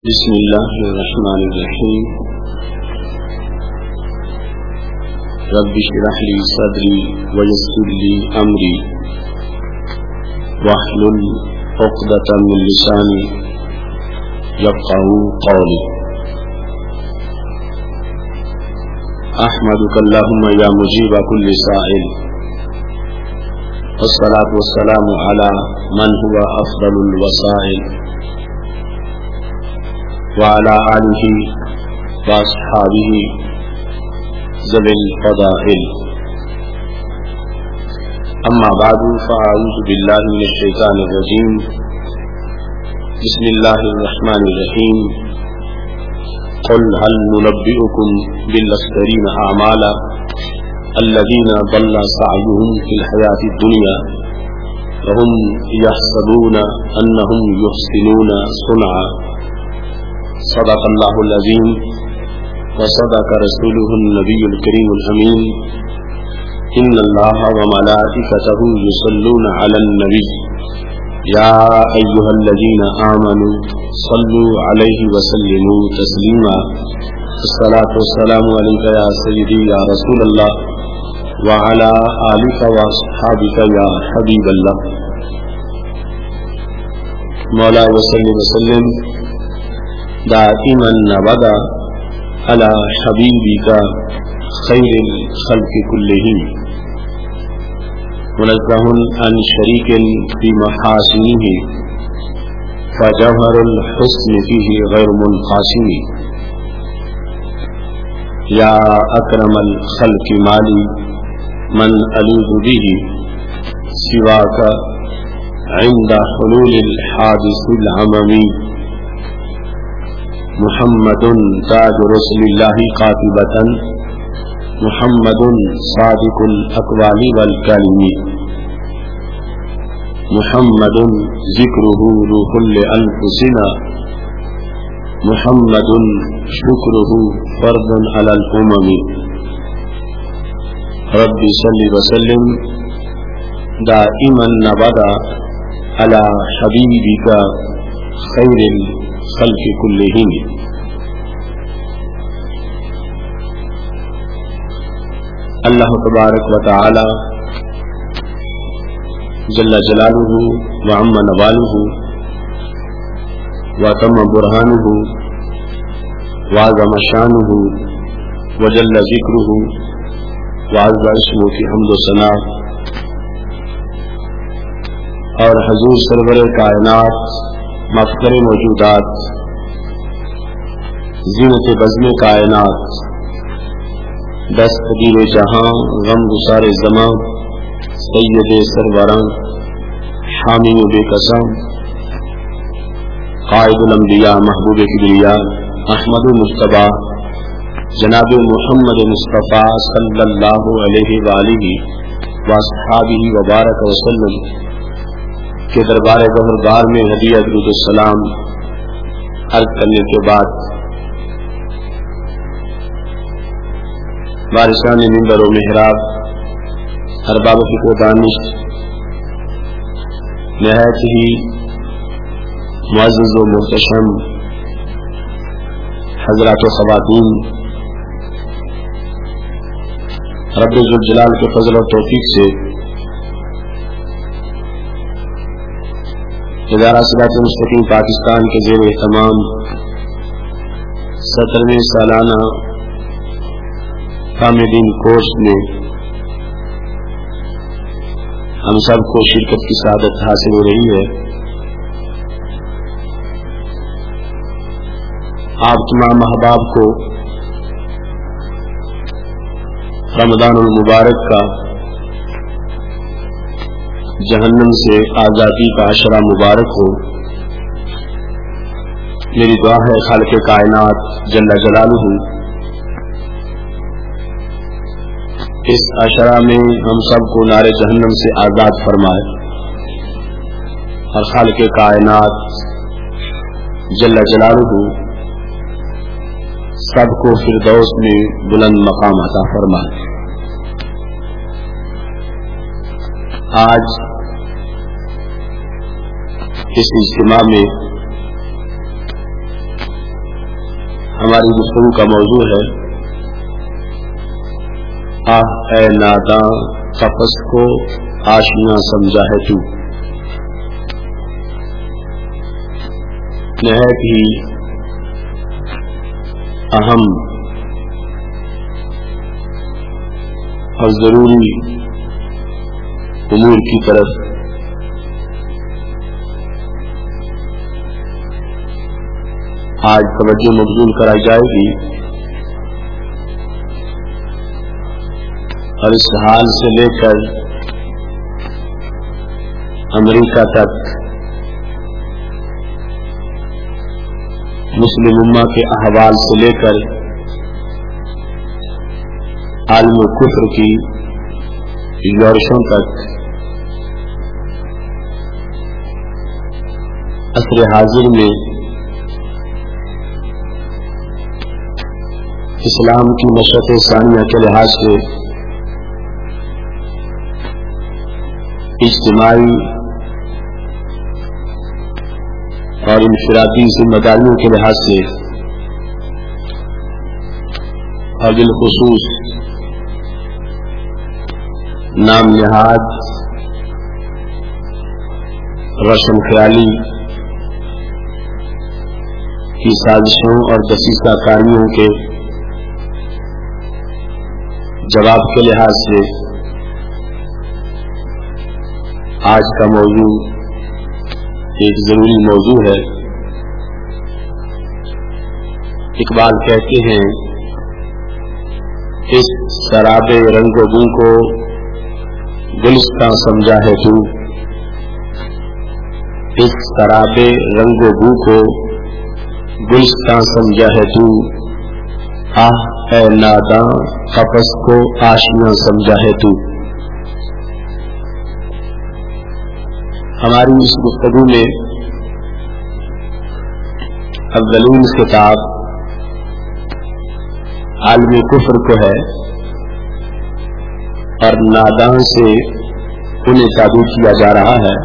بسم اللہ الرحمن الرحیم رب اشرح لی صدری ویسر لی امری واحلل عقدۃ من لسانی یفقهوا قولی احمدک اللہم یا مجیب کل سائل والصلاة والسلام علی من هو افضل الوسائل وعلى آله وأصحابه ذوي الفضائل أما بعد فأعوذ بالله من الشيطان الرجيم بسم الله الرحمن الرحيم قل هل ننبئكم بالأخسرين أعمالا الذين ضل سعيهم في الحياة الدنيا وهم يحسبون أنهم يحسنون صنعا صدق اللہ العظیم وصدق رسوله النبی الکریم الامین ان اللہ وملائکتہ یصلون علی النبی یا ایہا الذین آمنوا صلوا علیہ وسلموا تسلیما الصلاة والسلام علیک یا سیدی یا رسول اللہ وعلی آلک واصحابک یا حبیب اللہ مولا وسلم دائما ابدا على حبيبك خير الخلق كلهم منزه عن شريك في محاسنه فجوهر الحسن فيه غير منقسم يا أكرم الخلق مالي من ألوذ به سواك عند حلول الحادث العممي محمد تاج رسول اللہ قاطبۃ محمد صادق الاقوال والکلم محمد ذکرہ روح لانفسنا محمد شکرہ فرد علی الامم رب صل وسلم دائما ابدا علی حبیبک خیر خلق کلہم اللہ تبارک و تعالی جل جلالہ وعم نوالہ وتم برہانہ وعظم شانہ وجل ذکرہ وعز اسمہ کی حمد و ثنا اور حضور سرور کائنات مفخر موجودات زینت بزم کائنات دستگیر جہاں غم گسار زمان سید سروراں حامی بے قسم قائد الانبیاء محبوب کبریا احمد مصطفیٰ جناب محمد مصطفیٰ صلی اللہ علیہ وآلہ واصحابہ وبارک وسلم کے دربار گہربار میں ہدیہ درود السلام عرض کرنے کے بعد وارثان منبر و محراب ارباب فکر دانش نہایت ہی معزز و محتشم حضرات و خواتین، رب ذوالجلال کے فضل و توفیق سے ادارہ صراط مستقیم پاکستان کے زیر اہتمام 17ویں سالانہ کامدین کورس میں ہم سب کو شرکت کی سعادت حاصل ہو رہی ہے۔ آپ تمام احباب کو رمضان المبارک کا جہنم سے آزادی کا عشرہ مبارک ہو۔ میری دعا ہے خالق کائنات جل جلالہ اس عشرہ میں ہم سب کو نار جہنم سے آزاد فرمائے اور خالق کائنات جل جلالہ سب کو فردوس میں بلند مقام عطا فرمائے۔ آج اس اجتماع میں ہماری گفتگو کا موضوع ہے آہ اے ناداں قفس کو آشیاں سمجھا ہے تو. نہایت ہی اہم اور ضروری امور کی طرف آج توجہ مبذول کرائی جائے گی، اور اس حال سے لے کر امریکہ تک مسلم امہ کے احوال سے لے کر عالم کفر کی یورشوں تک عصر حاضر میں اسلام کی نشأت ثانیہ کے لحاظ سے اجتماعی اور انفرادی ذمہ داریوں کے لحاظ سے اور بالخصوص نام نہاد روشن خیالی کی سازشوں اور دسیسہ کاریوں کے جواب کے لحاظ سے آج کا موضوع ایک ضروری موضوع ہے. اقبال کہتے ہیں اس شراب رنگ و بو کو گلستاں سمجھا ہے تو، اس شراب رنگ و بو کو گلستاں سمجھا ہے تو، آہ اے ناداں قفس کو آشیاں سمجھا ہے تو. ہماری اس گفتگو میں اولین خطاب عالم کفر کو ہے اور ناداں سے انہیں تعبیر کیا جا رہا ہے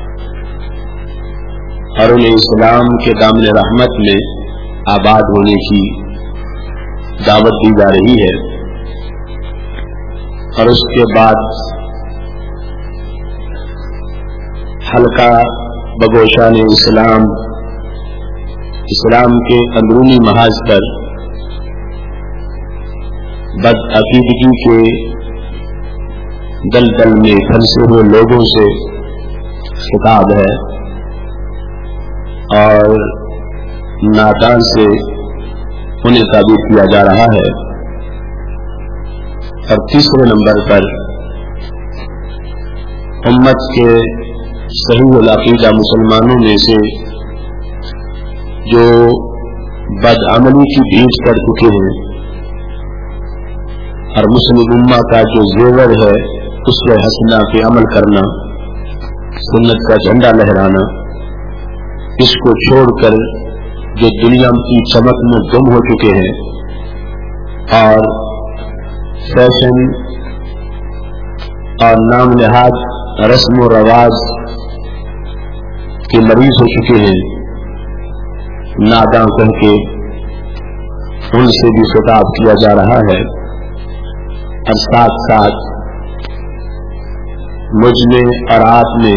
اور انہیں اسلام کے دامن رحمت میں آباد ہونے کی دعوت دی جا رہی ہے. اور اس کے بعد حلقہ بگوشان اسلام کے اندرونی محاذ پر بدعقیدگی کے دلدل میں پھنسے ہوئے لوگوں سے خطاب ہے اور ناداں سے انہیں تعبیر کیا جا رہا ہے. اور تیسرے نمبر پر امت کے صحیح العقیدہ مسلمانوں میں سے جو بدعملی کی بھیج کر چکے ہیں اور مسلم امہ کا جو زیور ہے اس پر حسنہ پہ عمل کرنا، سنت کا جھنڈا لہرانا، اس کو چھوڑ کر جو دنیا کی چمک میں گم ہو چکے ہیں اور فیشن اور نام نہاد رسم و رواج کے مریض ہو چکے ہیں، ناداں کہہ کے ان سے بھی خطاب کیا جا رہا ہے. اور ساتھ ساتھ مجھ میں اور آپ میں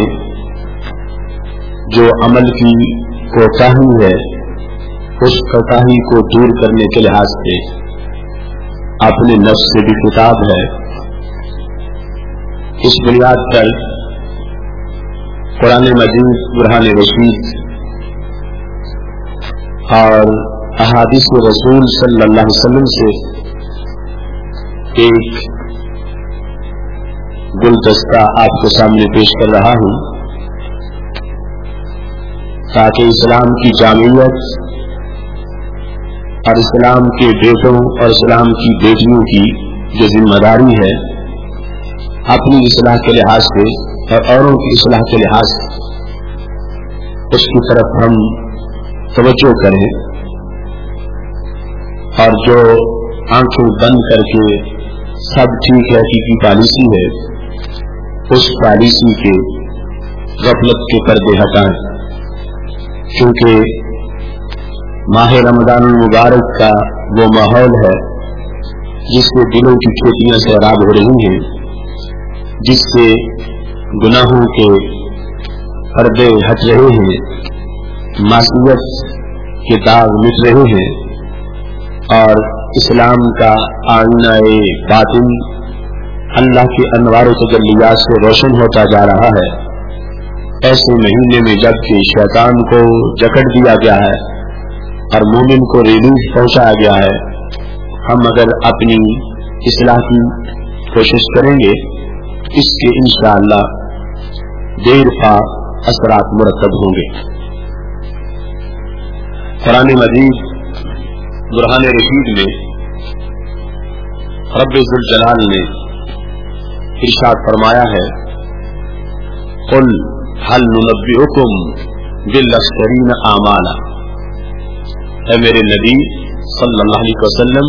جو عمل کی کوتاہی ہے اس کوتاہی کو دور کرنے کے لحاظ سے اپنے نفس سے بھی خطاب ہے. اس بنیاد پر قرآن مجید، برہان رشید اور احادیث رسول صلی اللہ علیہ وسلم سے ایک گلدستہ آپ کے سامنے پیش کر رہا ہوں تاکہ اسلام کی جامعیت اور اسلام کے بیٹوں اور اسلام کی بیٹیوں کی جو ذمہ داری ہے اپنی اصلاح کے لحاظ سے اور اوروں کی اصلاح کے لحاظ سے اس کی طرف ہم توجہ کریں اور جو آنکھیں بند کر کے سب ٹھیک ہے کی پالیسی ہے اس پالیسی کے غفلت کے پردے ہٹائیں، کیونکہ माह रमजान मुबारक का वो माहौल है जिससे दिलों की खेतियां सैराब हो रही हैं, जिससे गुनाहों के पर्दे हट रहे हैं, मासूमियत के दाग मिट रहे हैं और इस्लाम का आईना-ए बातिन अल्लाह के अनवार तजल्लियात से रोशन होता जा रहा है। ऐसे महीने में जबकि शैतान को जकड़ दिया गया है और मोमिन को रिलीफ पहुंचाया गया है, हम अगर अपनी इस्लाह की कोशिश करेंगे इसके इंशाअल्लाह देर पा असरात मुरतब होंगे। कुरान मजीद बुरहान रशीद में रब्बे ज़ुल जलाल ने इरशाद फरमाया है, कुल हल नुनब्बिउकुम बिल-अख्सरीन आमाला। ऐ मेरे नबी सल्लल्लाहु अलैहि वसल्लम,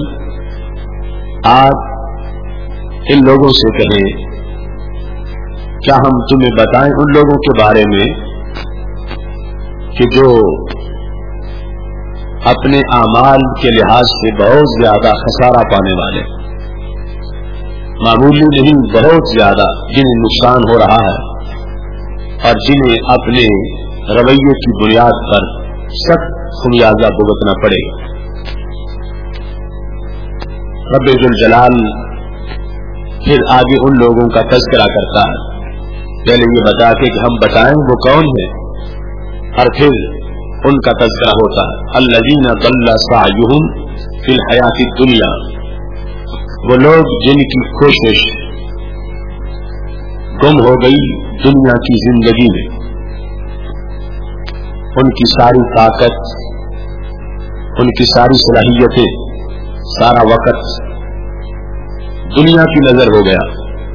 आप इन लोगों से कहें, क्या हम तुम्हें बताएं उन लोगों के बारे में कि जो अपने आमाल के लिहाज से बहुत ज्यादा खसारा पाने वाले, मामूली नहीं बहुत ज्यादा जिन्हें नुकसान हो रहा है और जिन्हें अपने रवैये की बुनियाद पर सख्त खुमियाजा भुगतना पड़ेगा। रब्बे ज़ुल जलाल फिर आगे उन लोगों का तज़किरा करता है, पहले ये बता के कि हम बताएं वो कौन है और फिर उनका तज़किरा होता है, अल्लज़ीना ज़ल्ला सअयुहुम फिल हयातिद दुनिया, वो लोग जिनकी कोशिश गुम हो गई दुनिया की जिंदगी में, उनकी सारी ताकत, उनकी सारी सलाहियतें, सारा वक़्त दुनिया की नजर हो गया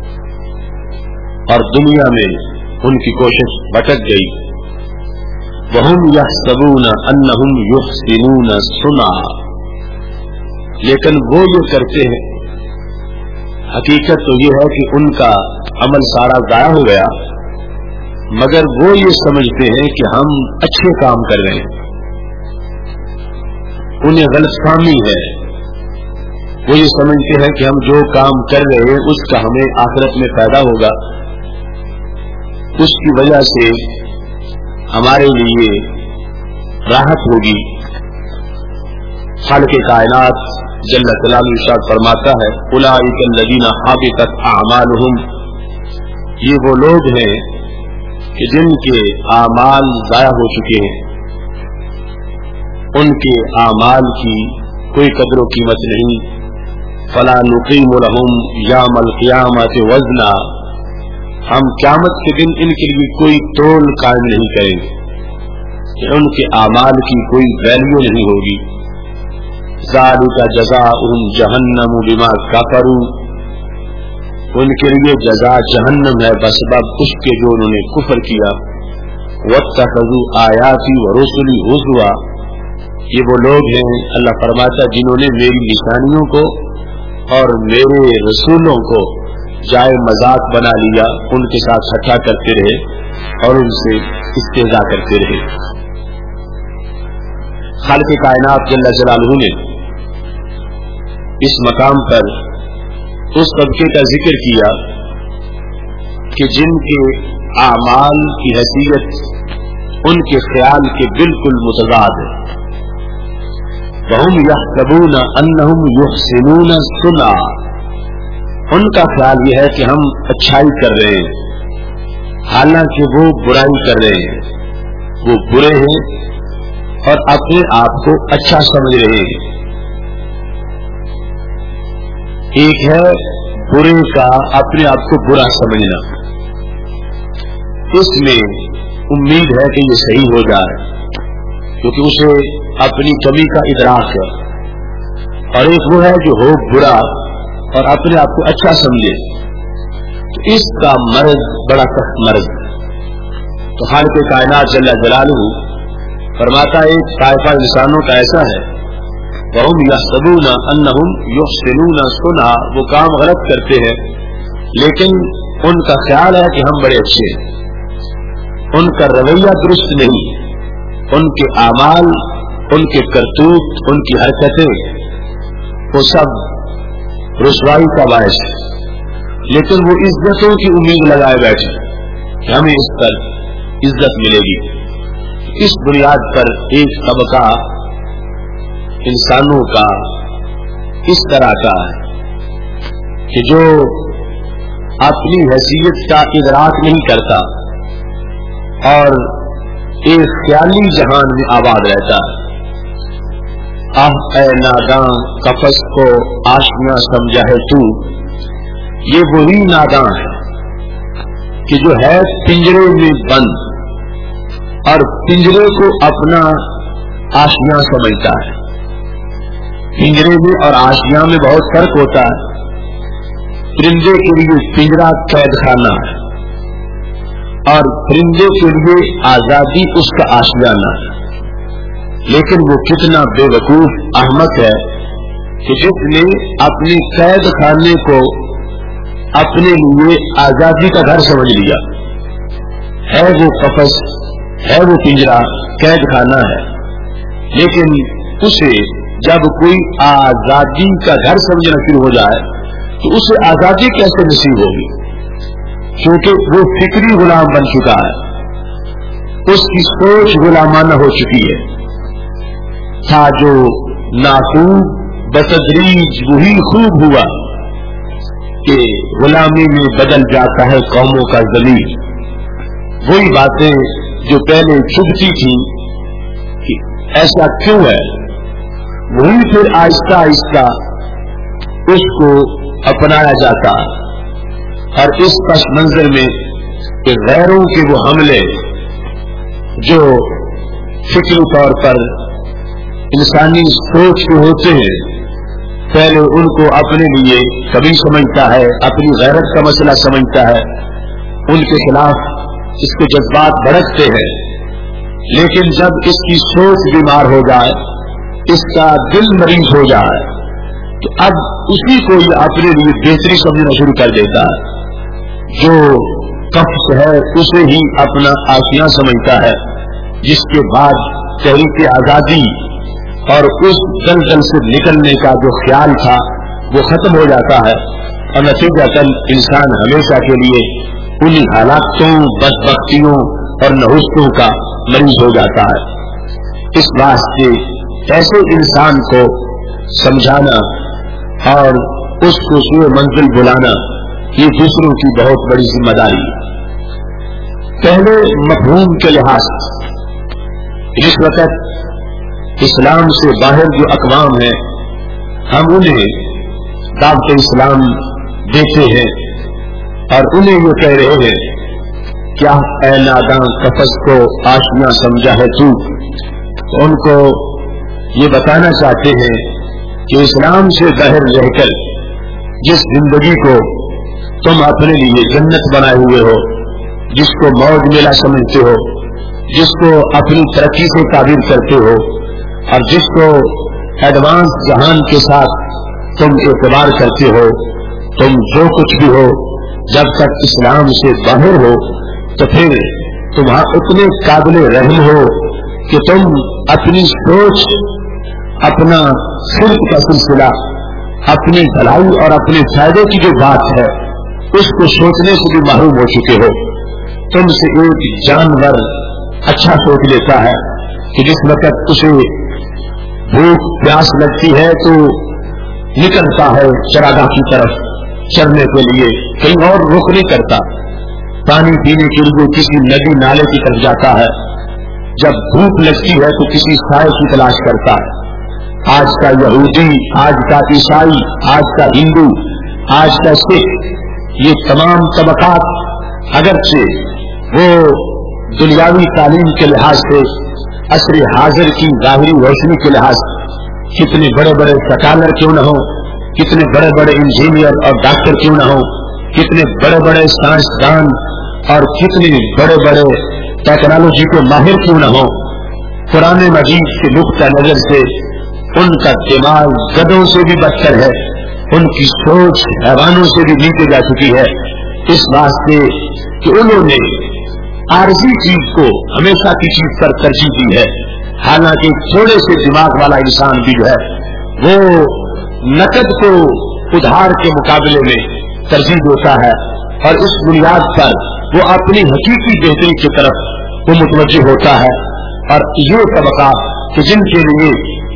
और दुनिया में उनकी कोशिश भटक गई। वहुम यहसबूना अन्नहुम युहसिनूना सुना, लेकिन वो ये करते हैं, हकीकत तो ये है कि उनका अमल सारा जाया हो गया, मगर वो ये समझते हैं कि हम अच्छे काम कर रहे हैं। उन्हें गलतफहमी है, वो ये समझते हैं कि हम जो काम कर रहे हैं उसका हमें आखिरत में फायदा होगा, उसकी वजह से हमारे लिए राहत होगी। खालिक़े कायनात जल्ल जलालुहु इरशाद फरमाता है, उलाइकल लज़ीना हाबितत अअमालुहुम, ये वो लोग हैं कि जिनके आमाल जाया हो चुके हैं, उनके आमाल की कोई कदर कीमत नहीं। फला नुकीमु लहुम यौमल क़ियामति वज़ना, हम क़यामत के दिन इनके लिए कोई तोल कायम नहीं करेंगे, उनके आमाल की कोई वैल्यू नहीं होगी। ज़ालिका जज़ाउहुम जहन्नम बिमा कफरू, उनके लिए जज़ा जहन्नम है बसबब उसके जो उन्होंने कुफ्र किया। वत्तखज़ू आयाती व रुसुली हुज़वा, ये वो लोग हैं अल्लाह फरमाता जिन्होंने मेरी निशानियों को और मेरे रसूलों को जाए मजाक बना लिया, उनके साथ ठट्ठा करते रहे और उनसे इस्तेज़ा करते रहे। खालिक़े कायनात जल्ल जलालुहु ने इस मकाम पर उस तबके का जिक्र किया कि जिनके आमाल की हैसियत उनके ख्याल के बिल्कुल मुतज़ाद है। वहुम यहसबूना अन्नहुम युहसिनूना सुना, उनका ख्याल यह है कि हम अच्छाई कर रहे हैं, हालांकि वो बुराई कर रहे हैं, वो बुरे हैं और अपने आप को अच्छा समझ रहे हैं। एक है बुरे का अपने आप को बुरा समझना, इसमें उम्मीद है कि ये सही हो जाए क्योंकि उसे अपनी कमी का इदराक है, और एक वो है जो हो बुरा और अपने आप को अच्छा समझे, तो इसका मर्ज बड़ा सख्त मर्ज है। तो खालिक़े कायनात जल्ल जलालुहु फरमाता है एक ताइफा इंसानों का ऐसा है, वहुम यहसबूना अन्नहुम युहसिनूना सुना, वो काम गलत करते हैं लेकिन उनका ख्याल है कि हम बड़े अच्छे हैं, उनका रवैया दुरुस्त नहीं, उनके आमाल ان کے کرتوت، ان کی حرکتیں وہ سب رسوائی کا باعث ہے، لیکن وہ عزتوں کی امید لگائے بیٹھے کہ ہمیں اس پر عزت ملے گی۔ اس بنیاد پر ایک طبقہ انسانوں کا اس طرح کا ہے کہ جو اپنی حیثیت کا ادراک نہیں کرتا اور ایک خیالی جہان میں آباد رہتا ہے۔ اے ناداں قفس کو آشنا سمجھا ہے تو، یہ وہی ناداں ہے کہ جو ہے پنجرے میں بند اور پنجرے کو اپنا آشنا سمجھتا ہے۔ پنجرے میں اور آشنا میں بہت فرق ہوتا ہے۔ پرندے کے لیے پنجرا قید خانہ ہے اور پرندے کے لیے آزادی اس کا آشیانہ ہے، لیکن وہ کتنا بے وقوف احمق ہے کہ جس نے اپنے قید خانے کو اپنے لیے آزادی کا گھر سمجھ لیا ہے۔ وہ قفس ہے، وہ پنجرا قید خانہ ہے، لیکن اسے جب کوئی آزادی کا گھر سمجھنا شروع ہو جائے تو اسے آزادی کیسے نصیب ہوگی؟ کیونکہ وہ فکری غلام بن چکا ہے، اس کی سوچ غلامانہ ہو چکی ہے۔ تھا جو ناخوب بتدریج وہی خوب ہوا کہ غلامی میں بدل جاتا ہے قوموں کا ضمیر۔ وہی باتیں جو پہلے چبھتی تھی کہ ایسا کیوں ہے، وہی پھر آہستہ آہستہ اس کو اپنایا جاتا اور اس پس منظر میں کہ غیروں کے وہ حملے جو فکری طور پر انسانی سوچ کے ہوتے ہیں، پہلے ان کو اپنے لیے کبھی سمجھتا ہے، اپنی غیرت کا مسئلہ سمجھتا ہے، ان کے خلاف اس کے جذبات بھڑکتے ہیں، لیکن جب اس کی سوچ بیمار ہو جائے، اس کا دل مریض ہو جائے تو اب اسی کو یہ اپنے لیے بہتری سمجھنا شروع کر دیتا ہے۔ جو قفس ہے اسے ہی اپنا آشیاں سمجھتا ہے، جس کے بعد تحریک آزادی اور اس دلدل سے نکلنے کا جو خیال تھا وہ ختم ہو جاتا ہے اور نتیجتاً انسان ہمیشہ کے لیے انہی حالاتوں، بدبختیوں اور نحوستوں کا مریض ہو جاتا ہے۔ اس واسطے ایسے انسان کو سمجھانا اور اس کو سوئے منزل بلانا یہ دوسروں کی بہت بڑی ذمہ داری ہے۔ پہلے مفہوم کے لحاظ اس وقت اسلام سے باہر جو اقوام ہیں ہم انہیں دعوت اسلام دیتے ہیں اور انہیں یہ کہہ رہے ہیں کیا اے ناداں قفس کو آشنا سمجھا ہے تو، ان کو یہ بتانا چاہتے ہیں کہ اسلام سے باہر رہ کر جس زندگی کو تم اپنے لیے جنت بنائے ہوئے ہو، جس کو موج میلہ سمجھتے ہو، جس کو اپنی ترقی سے تعبیر کرتے ہو اور جس کو ایڈوانس جہان کے ساتھ تم اعتبار کرتے ہو، تم جو کچھ بھی ہو جب تک اسلام سے باہر ہو تو پھر تم اتنے قابل رحم ہو کہ تم اپنی سوچ، اپنا صرف کا سلسلہ، اپنی بھلائی اور اپنے فائدے کی جو بات ہے اس کو سوچنے سے بھی محروم ہو چکے ہو۔ تم سے ایک جانور اچھا سوچ لیتا ہے کہ جس وقت اسے بھوک پیاس لگتی ہے تو نکلتا ہے چراگاہ کی طرف چرنے کے لیے، کہیں اور رخ نہیں کرتا، پانی پینے کے لیے کسی ندی نالے کی طرف جاتا ہے، جب بھوک لگتی ہے تو کسی سائے کی تلاش کرتا ہے۔ آج کا یہودی، آج کا عیسائی، آج کا ہندو، آج کا سکھ، یہ تمام طبقات اگرچہ وہ دنیاوی تعلیم کے لحاظ سے عصر حاضر کی ظاہری روشنی کے لحاظ کتنے بڑے بڑے سکالر کیوں نہ ہو، کتنے بڑے بڑے انجینئر اور ڈاکٹر کیوں نہ ہو، کتنے بڑے بڑے سائنسدان اور کتنے بڑے بڑے ٹیکنالوجی کے ماہر کیوں نہ ہو، قرآن مجید کے نقطہ نظر سے ان کا دماغ گدوں سے بھی بدتر ہے، ان کی سوچ حیوانوں سے بھی نیچے جا چکی ہے، اس واسطے کہ انہوں نے عارضی چیز کو ہمیشہ کی چیز پر ترجیح دی ہے، हालांकि थोड़े से दिमाग वाला इंसान भी जो है वो नकद को उधार के मुकाबले में तरजीह देता है और इस बुनियाद पर वो अपनी हकीकी बेहतरी की तरफ वो मुतवज्जह होता है। और ये तबका कि जिनके लिए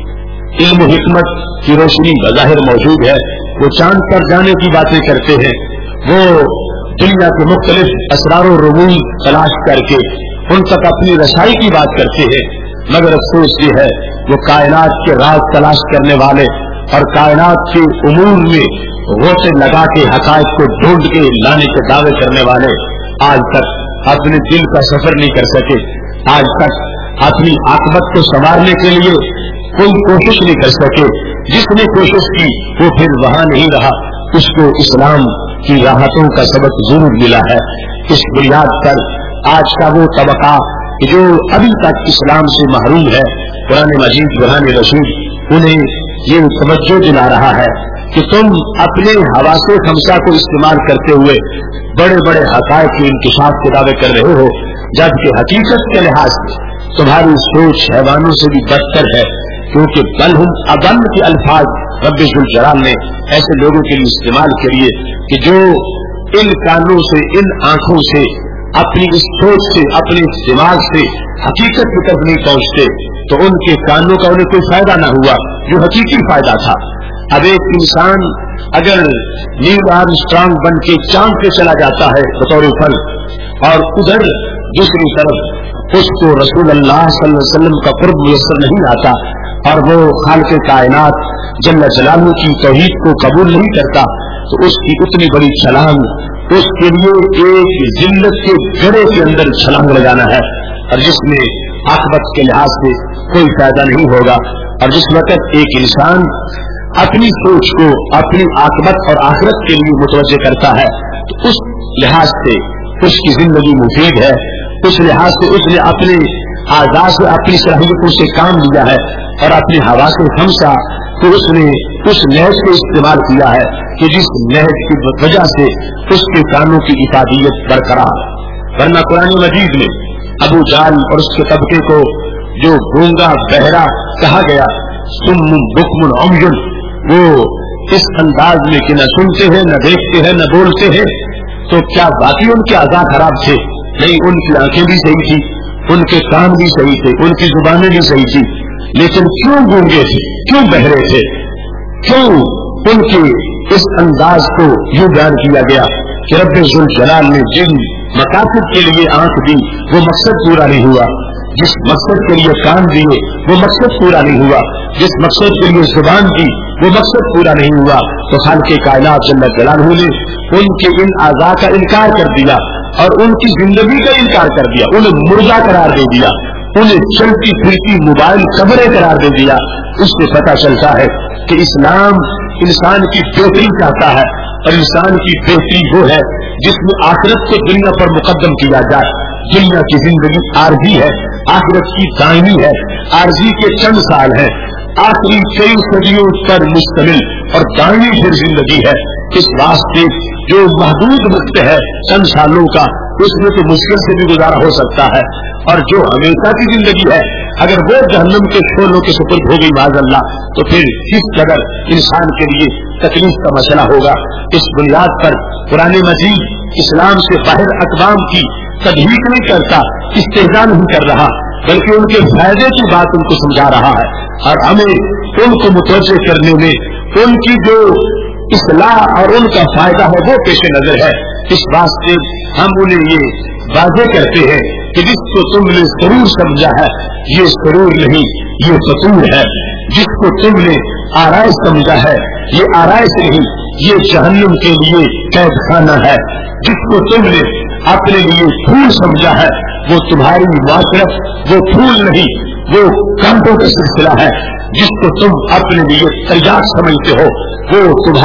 इल्म हिकमत की रोशनी बज़ाहिर मौजूद है, वो चांद पर जाने की बातें करते हैं, वो दुनिया के मुख्तलिफ असरार और रूम तलाश करके उन तक अपनी रसाई की बात करते हैं, मगर अफसोस ये है वो कायनात के राज तलाश करने वाले और कायनात के उमूर में गोते लगा के हकायत को ढूंढ के लाने के दावे करने वाले आज तक अपने दिल का सफर नहीं कर सके, आज तक अपनी आकबत को संवारने के लिए कोई कोशिश नहीं कर सके। जिसने कोशिश की वो फिर वहां नहीं रहा, उसको इस्लाम की राहतों का सबक जरूर मिला है। इस बुनियाद पर आज का वो तबका जो अभी तक इस्लाम से महरूम है, कुरान मजीद बुरहान रसूल उन्हें ये तवज्जो दिला रहा है कि तुम अपने हवासे खमसा को इस्तेमाल करते हुए बड़े बड़े हकायक के इंकिशाफ के दावे कर रहे हो, जबकि हकीकत के लिहाज से तुम्हारी सोच हैवानों से भी बदतर है, क्योंकि बलहुम अदल के अल्फाज रब्बुल जलाल ने ऐसे लोगों के लिए इस्तेमाल करिए कि जो इन कानों से, इन आंखों से, अपनी इस सोच से, अपने इस दिमाग से हकीकत की तरफ नहीं पहुंचते, तो उनके कानों का उन्हें कोई फायदा ना हुआ जो हकीकी फायदा था। अब एक इंसान अगर नील आर्मस्ट्रांग बन के चांद पे चला जाता है बतौर फल, और उधर दूसरी तरफ उसको रसूल अल्लाह सल्लल्लाहु अलैहि वसल्लम का कुर्ब मुयस्सर नहीं आता और वो खालिक कायनात जल्ल जलालहू की तौहीद को कबूल नहीं करता, तो उसकी उतनी बड़ी छलांग उसके लिए एक जिल्लत के गड़े के अंदर छलांग लगाना है, और जिसमें आखिरत के लिहाज से कोई फायदा नहीं होगा। और जिस वक्त एक इंसान अपनी सोच को अपनी आखिरत और आखिरत के लिए मुतवज्जे करता है, तो उस लिहाज से उसकी जिंदगी मुफीद है, उस लिहाज से उसने अपने आजाद से, अपनी सलाहियतों से काम लिया है और अपनी हवा से हमसा तो उसने उस नहज को इस्तेमाल किया है कि जिस नहज की वजह से उसके कानों की इफादियत बरकरार। वरना कुरान मजीद में अबू जाल और उसके तबके को जो गूंगा बहरा कहा गया, सुम्मुन बुकमुन उम्युन, वो इस अंदाज में कि न सुनते हैं, न देखते हैं, न बोलते हैं, तो क्या बाकी उनके आज़ा खराब थे? नहीं, उनकी आंखें भी सही थी, उनके कान भी सही थे, उनकी जुबानें भी सही थी, लेकिन क्यों गूंगे थे, क्यों बहरे थे, क्यों उनके इस अंदाज को यूं बयान किया गया कि रब्बुल जलाल ने जिन मकासद के लिए आंख दी वो मकसद पूरा नहीं हुआ, जिस मकसद के लिए कान दिए वो मकसद पूरा नहीं हुआ, जिस मकसद के लिए जुबान दी वो मकसद पूरा नहीं हुआ, तो खालिक़े कायनात जल्ल जलालहू ने उनके इन आज़ा का इनकार कर दिया और उनकी जिंदगी का इनकार कर दिया, उन्हें मुर्दा करार दे दिया, उन्हें चलती फिरती मोबाइल कब्रें करार दे दिया। उससे पता चलता है कि इस्लाम इंसान की बेहतरी चाहता है, और इंसान की बेहतरी वो है जिसमें आखिरत को दुनिया पर मुकद्दम किया जाए। दुनिया की जिंदगी आरजी है, आखिरत की दायमी है, आरजी के चंद साल है, आखिरी कई सदियों पर मुश्तमिल और दायमी फिर जिंदगी है। इस वास्ते जो महदूद वक्त है चंद सालों का, उसमें तो मुश्किल से भी गुजारा हो सकता है, और जो हमेशा की जिंदगी है अगर वो जहन्नम के शोलों के सुपुर्द हो गई माज़अल्लाह, तो फिर किस कदर इंसान के लिए तकलीफ का मसला होगा। इस बुनियाद पर कुरान मजीद इस्लाम से बाहर अक़वाम की तदहीक नहीं करता, इस्तेहज़ा नहीं कर रहा, बल्कि उनके फायदे की बात उनको समझा रहा है, और हमें उनको मुतवज्जे करने में उनकी जो इस्लाह और उनका फायदा है वो पेश नजर है। इस वास्ते हम उन्हें ये वादे करते हैं कि जिसको तुमने सरूर समझा है ये सरूर नहीं, ये फतूर है, जिसको तुमने आराइश समझा है ये आराइश नहीं, ये जहन्नुम के लिए कैद खाना है, जिसको तुमने अपने लिए फूल समझा है वो तुम्हारी माशरत, वो फूल नहीं, वो कांटों का सिलसिला है, जिसको तुम अपने लिए तैयार समझते हो वो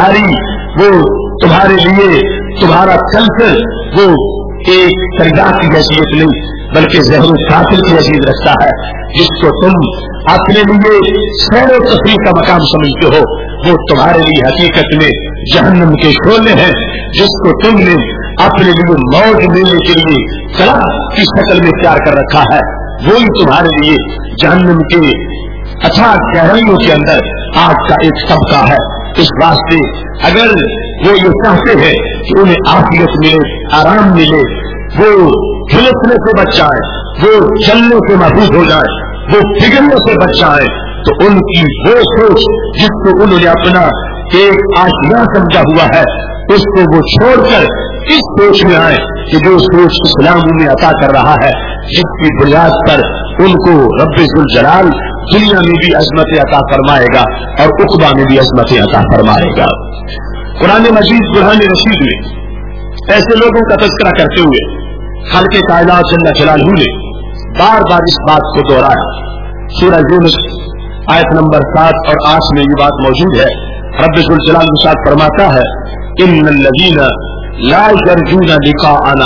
तुम्हारे लिए तुम्हारा कल्चर वो एक तैयार की हैसियत नहीं बल्कि ज़हर कातिल की हैसियत रखता है। जिसको तुम अपने लिए सैर और तफरीह का मकाम समझते हो वो तुम्हारे लिए हकीकत में जहन्नम के शोले हैं। जिसको तुमने अपने लिए मौज लेने के लिए तलब की शक्ल में तैयार कर रखा है वही तुम्हारे लिए जहन्नम के अथाह गहराइयों के अंदर आग का एक तबका है। इस वास्ते अगर वो ये चाहते हैं कि उन्हें आफियत मिले, आराम मिले, वो झुलसने से बच जाए, वो चलने से महफूज हो जाए, वो बिगड़ने से बच जाए, तो उनकी वो सोच जिसको उन्होंने अपना एक आशिया समझा हुआ है उसको वो छोड़कर इस सोच में आए कि जो सोच इस्लाम उन्हें अता कर रहा है, जिसकी बुनियाद पर उनको रब्बुल जलाल दुनिया में भी अजमत अता फरमाएगा और उक़बा में भी अजमत अता फरमाएगा। कुरान मजीद बुरहान रशीद में ऐसे लोगों का तज़किरा करते हुए खालिक़ कायनात जल्ल जलालहू ने बार बार इस बात को दोहराया। सूरह यूनुस आयत नंबर 7 और 8 में ये बात मौजूद है। रब्बुल जलाल इरशाद फरमाता है, इन्नल्लज़ीना ला यरजूना लिक़ाअना,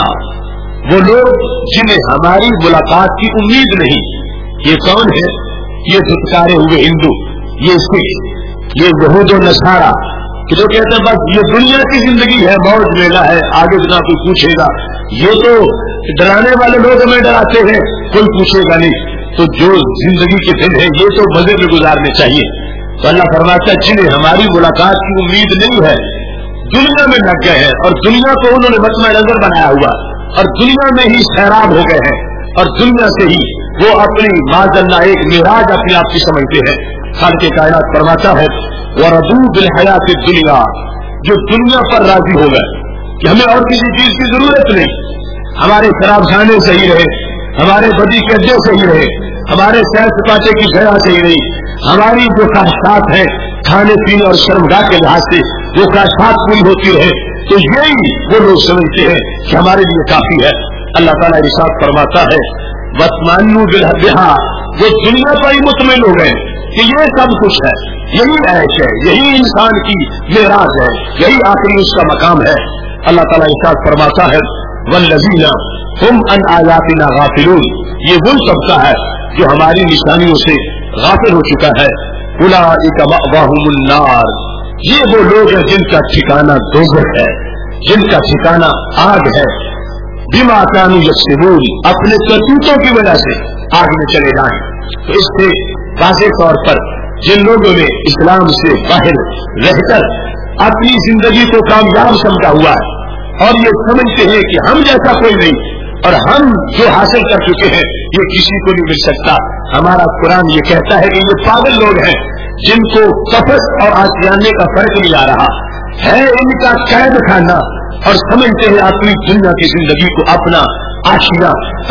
वो लोग जिन्हें हमारी मुलाकात की उम्मीद नहीं। ये कौन है? ये धुतकारे हुए हिंदू, ये सिख, ये यहूद और नसारा कि जो कहते हैं बस ये दुनिया की जिंदगी है, मौज मेला है, आगे बिना कोई पूछेगा। ये तो डराने वाले लोग हमें डराते हैं, कोई पूछेगा नहीं। तो जो जिंदगी के दिन है ये तो मजे में गुजारने चाहिए। तो अल्लाह फरमाता है जिन्हें हमारी मुलाकात की उम्मीद नहीं है, दुनिया में लग गए हैं और दुनिया को उन्होंने मसमा नजर बनाया हुआ और दुनिया में ही सैराब हो गए हैं और दुनिया से ही वो अपनी माज़अल्लाह एक मिराज अपने आप की समझते हैं। खालिक़ कायनात फरमाता है वरदू बिल हयात दुनिया, जो दुनिया पर राजी हो गए कि हमें और किसी चीज की जरूरत नहीं, हमारे शराब खाने सही रहे, हमारे बदी के अड्डे सही रहे, हमारे सैर सपाटे की जगह सही रही, हमारी जो ख्वाहिशात है खाने पीने और शर्मगाह के लिहाज से वो ख्वाहिशात पूरी होती रहे, तो यही वो लोग समझते हैं कि हमारे लिए काफी है। अल्लाह ताला इरशाद फरमाता है वत्मानु बिलहा, वो दुनिया पर ही मुतमिन हो गए कि ये सब कुछ है, यही ऐश है, यही इंसान की मेराज है, यही आखिरी उसका मकाम है। अल्लाह ताला इरशाद फरमाता है वल्लज़ीना हुम अन आयातिना गाफिलून, ये वो तबका है जो हमारी निशानियों से गाफिल हो चुका है। उलाइका मअवाहुमुन नार, ये वो लोग हैं जिनका ठिकाना दोज़ख है, जिनका ठिकाना आग है। बिमा कानू यक्सिबून, अपने करतूतों की वजह से आग में चले जाएं। तो इससे वाज़ेह तौर पर जिन लोगों ने इस्लाम से बाहर रहकर अपनी जिंदगी को कामयाब समझा हुआ है और ये समझते हैं कि हम जैसा कोई नहीं और हम जो हासिल कर चुके हैं ये किसी को नहीं मिल सकता। हमारा कुरान ये कहता है कि ये पागल लोग हैं जिनको कफस और आशियाने का फर्क नहीं आ रहा है, इनका कैद खाना और समझते हैं अपनी दुनिया की जिंदगी को अपना आशिया।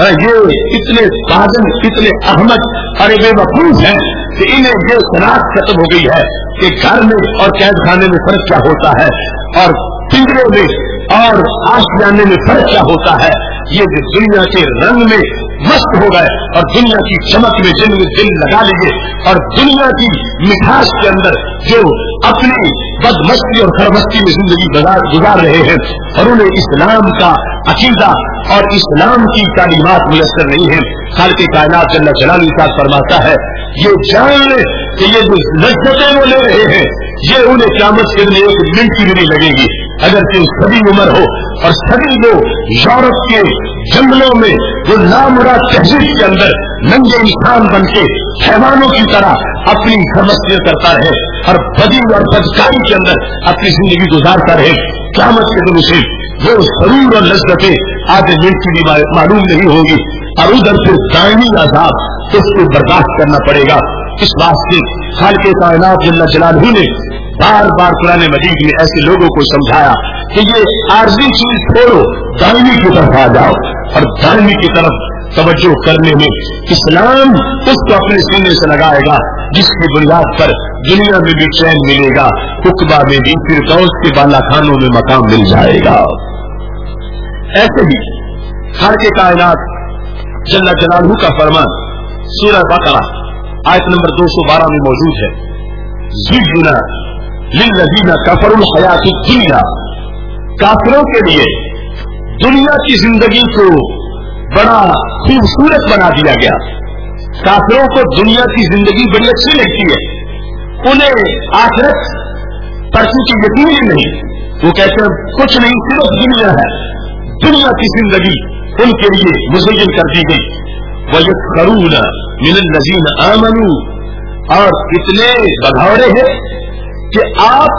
ये इतने पागल, इतने अहमद और बेवकूफ हैं कि इन्हें ये शनाख्त खत्म हो गई है कि घर में और कैद खाने में फर्क क्या होता है और पिंजरे में और आशियाने में फर्क क्या होता है। ये दुनिया के रंग में मस्त हो गए और दुनिया की चमक में जिनमें दिल लगा लिए और दुनिया की मिठास के अंदर जो अपनी बदमस्ती और खरमस्ती में जिंदगी गुजार रहे हैं और उन्हें इस्लाम का अकीदा और इस्लाम की तालीमात मुयस्सर नहीं है। खालिक़ कायनात जल्ल जलालहू इरशाद फरमाता है ये जान ले कि ये जो लज्जतें वो ले रहे हैं ये उन्हें क़यामत के दिन एक मिनट की भी नहीं लगेगी। अगर कोई सदी उम्र हो और सदी वो यूरोप के जंगलों में जो नामुराद तहजीब के अंदर नंगे इंसान बन के हैवानों की तरह अपनी खरमस्तियां करता रहे और बदी और बदकारी के अंदर अपनी जिंदगी गुजारता रहे, क़यामत के दिन उसे वो सरूर और लज्जतें आधे मिनट की भी मालूम नहीं होगी और उधर फिर दायमी अज़ाब उसको बर्दाश्त करना पड़ेगा। इस वास्ते खालिक़ कायनात जल्ल जलालहू ने बार बार कुरान मजीद में ऐसे लोगों को समझाया कि ये आर्जी चीज छोड़ो, दायमी की तरफ आ जाओ और दायमी की तरफ तवज्जो करने में इस्लाम उसको अपने सीने से लगाएगा जिसकी बुनियाद पर दुनिया में भी चैन मिलेगा, उक़बा में भी फिरदौस के बाला खानों में मकाम मिल जाएगा। ऐसे ही खालिक़ कायनात जल्ल जलालहू का फरमान सूरह बकरा आयत नंबर 212 में मौजूद है। ज़ुय्यिना लिल्लज़ीना कफ़रुल हयातुद दुनिया, काफिरों के लिए दुनिया की जिंदगी को बड़ा खूबसूरत बना दिया गया। काफिरों को दुनिया की जिंदगी बड़ी अच्छी लगती है, उन्हें आखिरत पर कुछ यकीन ही नहीं, वो कहते हैं कुछ नहीं सिर्फ दुनिया है। दुनिया की जिंदगी उनके लिए मुज़य्यन कर दी गई। وَيَسْخَرُونَ مِنَ الَّذِينَ آمَنُوا، اور اتنے بغاوڑے ہیں کہ آپ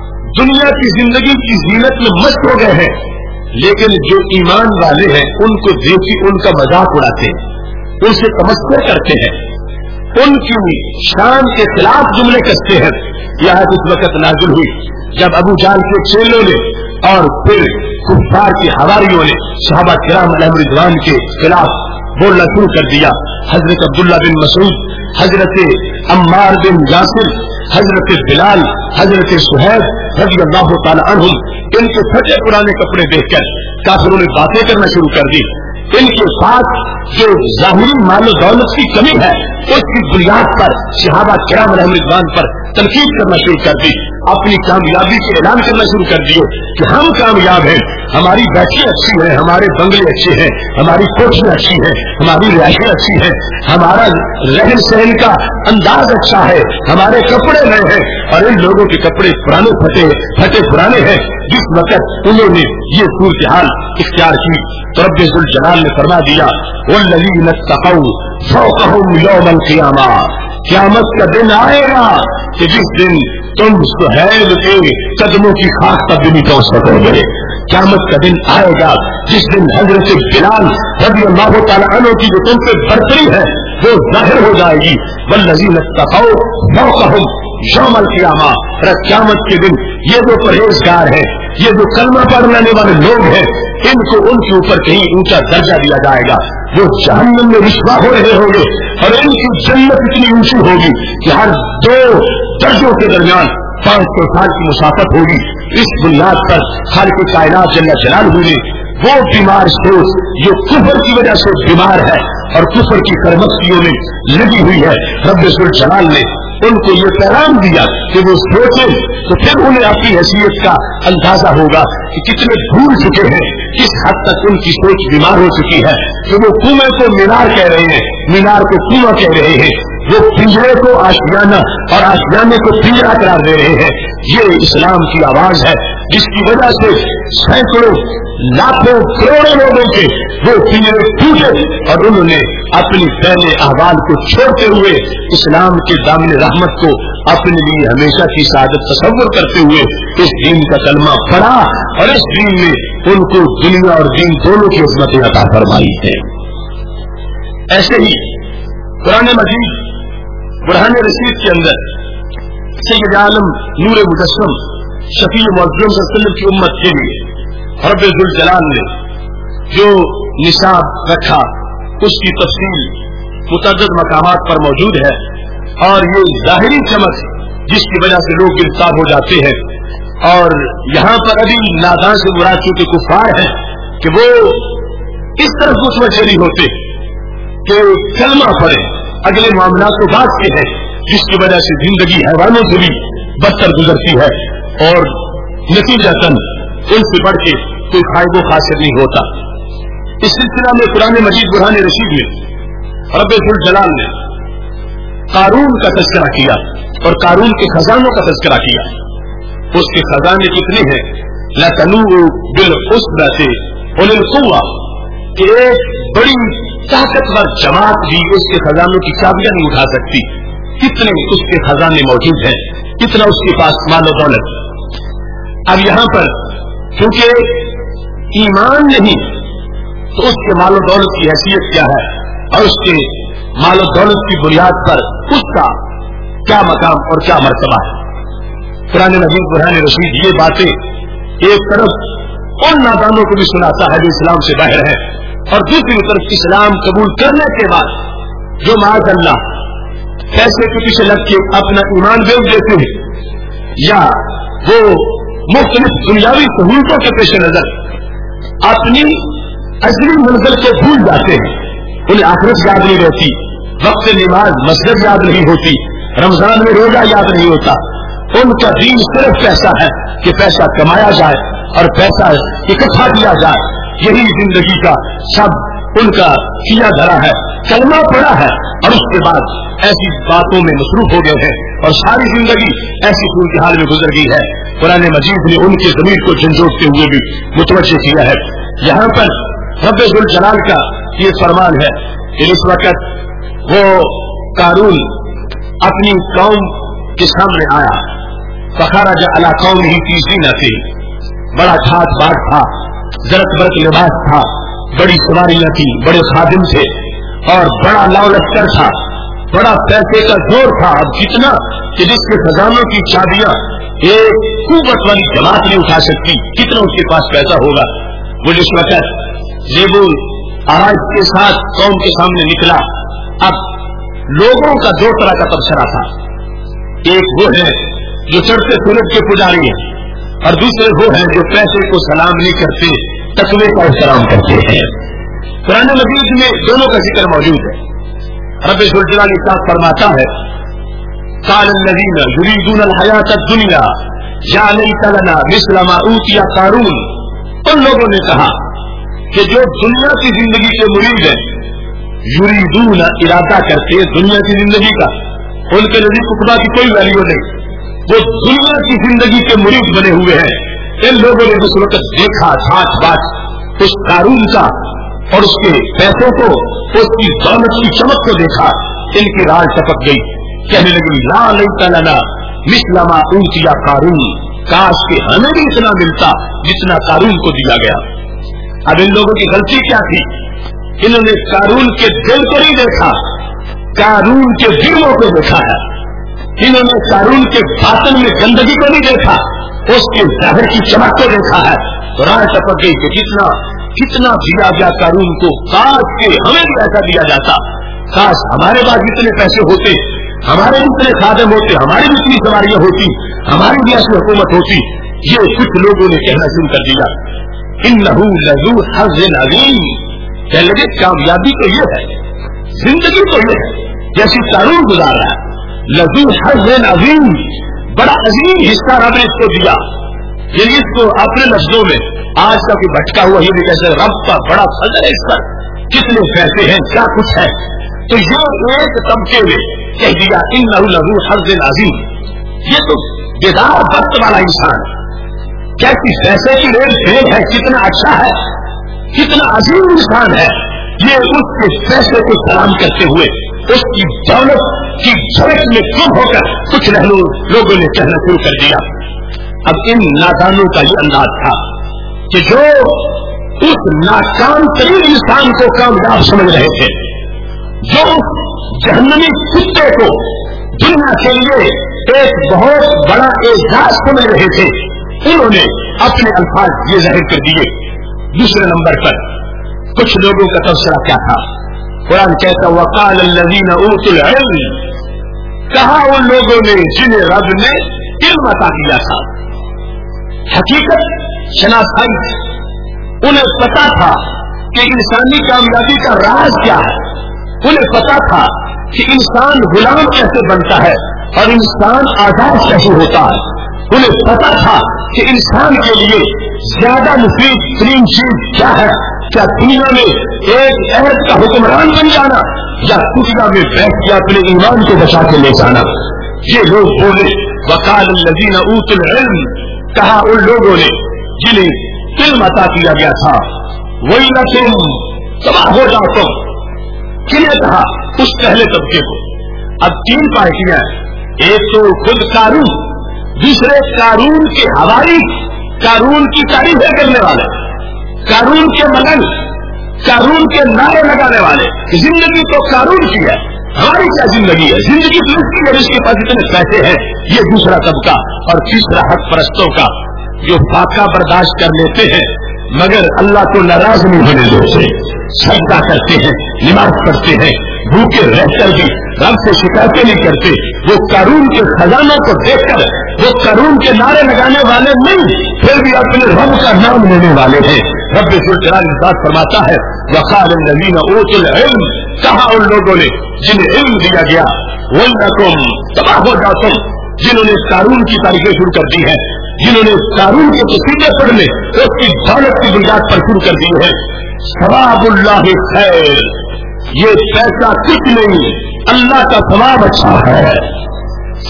دنیا کی زندگی کی زینت میں مست ہو گئے ہیں، لیکن جو ایمان والے ہیں ان کو دیکھی ان کا مذاق اڑاتے ہیں، ان سے تمسخر کرتے ہیں، ان کی شان کے خلاف جملے کستے ہیں۔ یہ آیت اس وقت نازل ہوئی جب ابو جہل کے چیلوں نے اور پھر کفار کے حواریوں نے صحابہ کرام علیہم رضوان کے خلاف بولنا شروع کر دیا۔ حضرت عبداللہ بن مسعود، حضرت عمار بن یاسر، حضرت بلال، حضرت صہیب رضی اللہ تعالی عنہم، ان کے پھٹے پرانے کپڑے دیکھ کر کافروں نے باتیں کرنا شروع کر دی۔ ان کے ساتھ جو ظاہری مال و دولت کی کمی ہے اس کی بنیاد پر صحابہ کرام علیہم رضوان پر تنقید کرنا شروع کر دی، اپنی کامیابی کے اعلان کرنا شروع کر دیے کہ ہم کامیاب ہیں، ہماری بیٹھی اچھی ہے، ہمارے بنگلے اچھے ہیں، ہماری کوٹھیاں اچھی ہیں، ہماری رہائشیں اچھی ہیں، ہمارا رہن سہن کا انداز اچھا ہے، ہمارے کپڑے نئے ہیں، اور ان لوگوں کے کپڑے پرانے پھٹے پرانے ہیں۔ جس وقت انہوں نے یہ صورتحال اختیار کی تو رب ذوالجلال نے فرما دیا والذین اتقوا فوقهم یوم القیامہ، قیامت کا دن آئے گا کہ جس دن تم سہیل کے قدموں کی خاک تک بھی نہیں پہنچ سکو گے۔ قیامت کا دن آئے گا جس دن حضرت بلال رضی اللہ تعالی عنہ کی جو تم پہ برتری ہے وہ ظاہر ہو جائے گی۔ والذین اتقوا فوقهم یوم القیامہ، قیامت کے دن یہ جو پرہیزگار ہیں، یہ جو کلمہ پڑھنے والے لوگ ہیں، ان کو ان کے اوپر کہیں اونچا درجہ دیا جائے گا، وہ جہنم میں رسوا ہو رہے ہوں گے، اور ان کی جنت اتنی اونچی ہوگی کہ ہر دو درجوں کے درمیان 500 سال کی مسافت ہوگی۔ اس بنیاد پر خالق کائنات جل جلالہ نے وہ بیمار سوچ جو کفر کی وجہ سے بیمار ہے اور کفر کی کرمستیوں میں لگی ہوئی ہے، رب ذوالجلال نے ان کو یہ پیغام دیا کہ وہ سوچیں تو پھر انہیں اپنی حیثیت کا اندازہ ہوگا کہ کتنے بھول چکے ہیں، کس حد تک ان کی سوچ بیمار ہو چکی ہے کہ وہ کنویں کو مینار کہہ رہے ہیں، مینار کو کنواں کہہ رہے ہیں، وہ پنجرے کو آشیانہ اور آشیانے کو پنجرا قرار دے رہے ہیں۔ یہ اسلام کی آواز ہے جس کی وجہ سے سینکڑوں لاکھوں کروڑوں لوگوں کے وہ پنجرے ٹوٹے اور انہوں نے اپنی پہلے احوال کو چھوڑتے ہوئے اسلام کے دامن رحمت کو اپنے لیے ہمیشہ کی سعادت تصور کرتے ہوئے اس دین کا کلمہ پڑھا، اور اس دین میں ان کو دنیا اور دین دونوں کی عظمتیں عطا فرمائی ہے۔ ایسے ہی قرآن مجید برہان رشید کے اندر سید عالم نور مجسم شفیع معظم صلی اللہ علیہ وسلم کی امت کے لیے رب ذوالجلال نے جو نصاب رکھا اس کی تفصیل متعدد مقامات پر موجود ہے، اور یہ ظاہری چمک جس کی وجہ سے لوگ گرفتار ہو جاتے ہیں، اور یہاں پر ابھی ناداں سے مراد چونکہ کفار ہیں کہ وہ اس طرف متوجہ نہیں ہوتے کہ کلمہ پڑھیں، اگلے معاملات کو بات کے ہیں جس کی وجہ سے زندگی حیوانوں سے بھی بدتر گزرتی ہے اور نتیجتاً ان سے بڑھ کے کوئی فائدہ حاصل نہیں ہوتا۔ اس سلسلہ میں قرآن مجید برہان رشید میں رب ذوالجلال نے قارون کا تذکرہ کیا اور قارون کے خزانوں کا تذکرہ کیا۔ اس کے خزانے کتنے ہیں؟ لَتَنُوءُ بِالْعُصْبَةِ أُولِي الْقُوَّةِ کہ ایک بڑی طاقتور جماعت بھی اس کے خزانوں کی چابیاں نہیں اٹھا سکتی۔ کتنے اس کے خزانے موجود ہیں، کتنا اس کے پاس مال و دولت۔ اب یہاں پر کیونکہ ایمان نہیں تو اس کے مال و دولت کی حیثیت کیا ہے اور اس کے مال و دولت کی بنیاد پر اس کا کیا مقام اور کیا مرتبہ ہے۔ قرآن مجید برہان رشید یہ باتیں ایک طرف ان نادانوں کو بھی سناتا ہے جو اسلام سے باہر ہے، اور دوسری طرف اسلام قبول کرنے کے بعد جو معاذ اللہ پیسے کے پیچھے لگ کے اپنا ایمان بیچ دیتے ہیں یا وہ مختلف دنیاوی سہولتوں کے پیش نظر اپنی اصلی منزل کو بھول جاتے ہیں، انہیں آخرت یاد نہیں رہتی، وقت نماز مسجد یاد نہیں ہوتی، رمضان میں روزہ یاد نہیں ہوتا، ان کا دین صرف پیسہ ہے کہ پیسہ کمایا جائے اور پیسہ اکٹھا کیا جائے، یہی زندگی کا سب ان کا کیا دھرا ہے، کلمہ پڑا ہے اور اس کے بعد ایسی باتوں میں مصروف ہو گئے ہیں اور ساری زندگی ایسی صورتحال میں گزر گئی ہے۔ قرآن مجید نے ان کے ضمیر کو جھنجھوڑتے ہوئے بھی متوجہ کیا ہے۔ یہاں پر रब्बे जुल जलाल का ये फरमान है कि इस वक्त वो कारून अपनी कौम के सामने आया, फखरज अला कौमिही फी ज़ीनतिही, बड़ा ठाट बाट था, जरत बरत लिबास था, बड़ी सवारियां थी, बड़े खादिम थे और बड़ा लाव लश्कर था, बड़ा पैसे का जोर था। अब कितना कि जिसके खजानों की चाबियां एक कुव्वत वाली जमात नहीं उठा सकती, कितना उसके पास पैसा होगा। वो जिस वक्त ज़ेबुल आराज के साथ कौम के सामने निकला, अब लोगों का दो तरह का तबसरा था। एक वो है जो चढ़ते सूरज के पुजारी हैं और दूसरे वो हैं जो पैसे को सलाम नहीं करते, तकवे का एहतराम करते हैं। कुरान मजीद में दोनों का जिक्र मौजूद है। रब्बे जुल जलाल फरमाता है, क़ाल अल्लज़ीना युरीदून अल-हयात अद-दुनिया या लैता लना मिस्ल मा ऊतिया क़ारून। उन लोगों ने कहा कि जो दुनिया की जिंदगी के मुरीद हैं, युरीदून इरादा करते दुनिया की जिंदगी का, उनके नजदीक उकबा की कोई वैल्यू नहीं, वो दुनिया की जिंदगी के मुरीद बने हुए हैं। इन लोगों ने उस वक्त देखा ठाट बाट उस कारून का और उसके पैसों को, उसकी दौलत की चमक को देखा, इनकी राह टपक गई। कहने लगी ला लैता लना मिस्ल मा ऊतिया क़ारून, काश के हमें भी इतना मिलता जितना कारून को दिया गया। अब इन लोगों की गलती क्या थी? इन्होंने कारून के दिल को नहीं देखा, कारून के गिरमों को देखा है। इन्होंने कारून के बातन में गंदगी को नहीं देखा, उसके जाहिर की चमक को देखा है। तो राह टपक गई कि कितना कितना दिया गया कारून को, काश के हमें भी ऐसा दिया जाता, काश हमारे पास जितने पैसे होते, हमारे जितने खादिम होते, हमारी जितनी सवारियां होती, हमारी भी ऐसी हुकूमत होती। ये कुछ लोगों ने कहना शुरू कर दिया, इन्नहु लज़ू हज़्ज़िन अज़ीम, कहने लगे कामयाबी तो ये है, जिंदगी तो ये है जैसी कारून गुजार रहा है। लज़ू हज़्ज़िन अज़ीम, बड़ा अजीम हिस्सा रब ने इसको दिया। ये इसको अपने लफ्जों में आज का भी भटका हुआ ये भी कैसे रब का बड़ा फजल है इस पर, कितने पैसे हैं, क्या कुछ है। तो ये एक तबके में कह दिया इन्नहु लज़ू हज़्ज़िन अज़ीम, ये तो बेदार वक्त वाला इंसान, कैसी पैसे की रेल फेल है, कितना अच्छा है, कितना अजीम इंसान है। ये उसके पैसे को सलाम करते हुए उसकी दौलत की झलक में गुम होकर कुछ लोगों ने कहना शुरू कर दिया। अब इन नादानों का ये अंदाज था कि जो उस नाकाम तरीन इंसान को कामयाब समझ रहे थे, जो जहन्नमी कुत्ते को दुनिया के लिए एक बहुत बड़ा एजाज समझ रहे थे, उन्होंने अपने अल्फाज ये जाहिर कर दिए। दूसरे नंबर पर कुछ लोगों का तबसरा क्या था? कुरान कहता वक़ाल अल्लज़ीना ऊतुल इल्म, कहा उन लोगों ने जिन्हें रब ने इल्म अता किया था, हकीकत शनाख्त, उन्हें पता था कि इंसानी कामयाबी का राज क्या है, उन्हें पता था कि इंसान गुलाम कैसे बनता है और इंसान आजाद कैसे होता है, उन्हें पता था कि इंसान के लिए ज्यादा मुफीद तरीन चीज क्या है, क्या दुनिया में एक अहद का हुक्मरान बन जाना या दुनिया में बैठ के अपने ईमान को बचा के ले जाना। ये लोग बोले वक़ाल अल्लज़ीना ऊतुल इल्म, कहा उन लोगों ने जिन्हें इल्म अता किया गया था, वैलकुम, तबाह हो जाओ तुम। किन्हें कहा? उस पहले तबके को। अब तीन पार्टियां, एक तो खुद कारून, दूसरे कारून के हवारी, कारून की तारीफें करने वाले, कारून के मगन, कारून के नारे लगाने वाले। जिंदगी तो कारून की है, हमारी क्या जिंदगी है, जिंदगी तो उसकी है जिसके पास इतने पैसे हैं। ये दूसरा तबका। और तीसरा हक परस्तों का, जो फाका बर्दाश्त कर लेते हैं मगर अल्लाह को नाराज नहीं होने देते, सजदा करते हैं, नमाज पढ़ते हैं, भूखे रहकर भी रब से शिकायतें नहीं करते। वो कारून के खजानों को देखकर वो कारून के नारे लगाने वाले नहीं, फिर भी अपने रब का नाम लेने वाले हैं। रब जुल जलाल इरशाद फरमाता है वक़ाल अल्लज़ीना ऊतुल इल्म, कहा उन लोगों ने जिन्हें इल्म दिया गया, वैलकुम, तबाह हो जाओ तुम, जिन्होंने कारून की तारीफें शुरू कर दी है, जिन्होंने कारून के कसीदे पढ़ने उसकी दौलत की बुनियाद पर शुरू कर दी है। सवाबुल्लाह खैर, ये पैसा कुछ नहीं, अल्लाह का सवाब अच्छा है।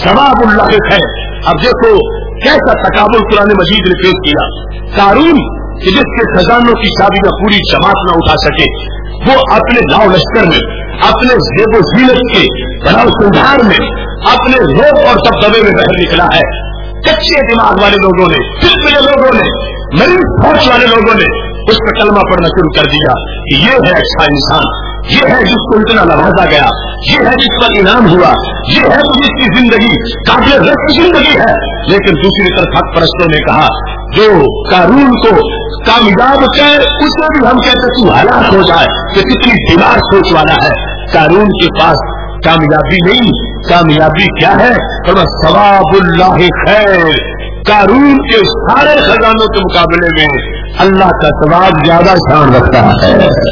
सवाबुल्लाह खैर। अब देखो कैसा तकाबुल कुरान मजीद ने पेश किया। कारून کہ جس کے خزانوں کی چابیاں پوری جماعت نہ اٹھا سکے، وہ اپنے لاؤ لشکر میں، اپنے زیب و زینت کے بناؤ سنگھار میں، اپنے روب اور دبدبے میں باہر نکلا ہے۔ کچے دماغ والے لوگوں نے، چڑچڑے لوگوں نے، مریض سوچ والے لوگوں نے اس پر کلمہ پڑھنا شروع کر دیا کہ یہ ہے اچھا انسان، یہ ہے جس کو اتنا نوازا گیا، یہ ہے جس پر انعام ہوا، یہ ہے جس کی زندگی قابل رشک زندگی ہے۔ لیکن دوسری طرف حق پرستوں نے کہا جو قارون کو کامیاب کر اسے بھی ہم کہتے تو ہلاک ہو جائے کہ کتنی بیمار سوچ والا ہے۔ قارون کے پاس کامیابی نہیں، کامیابی کیا ہے؟ ثواب اللہ خیر، قارون کے سارے خزانوں کے مقابلے میں اللہ کا ثواب زیادہ شان رکھتا ہے۔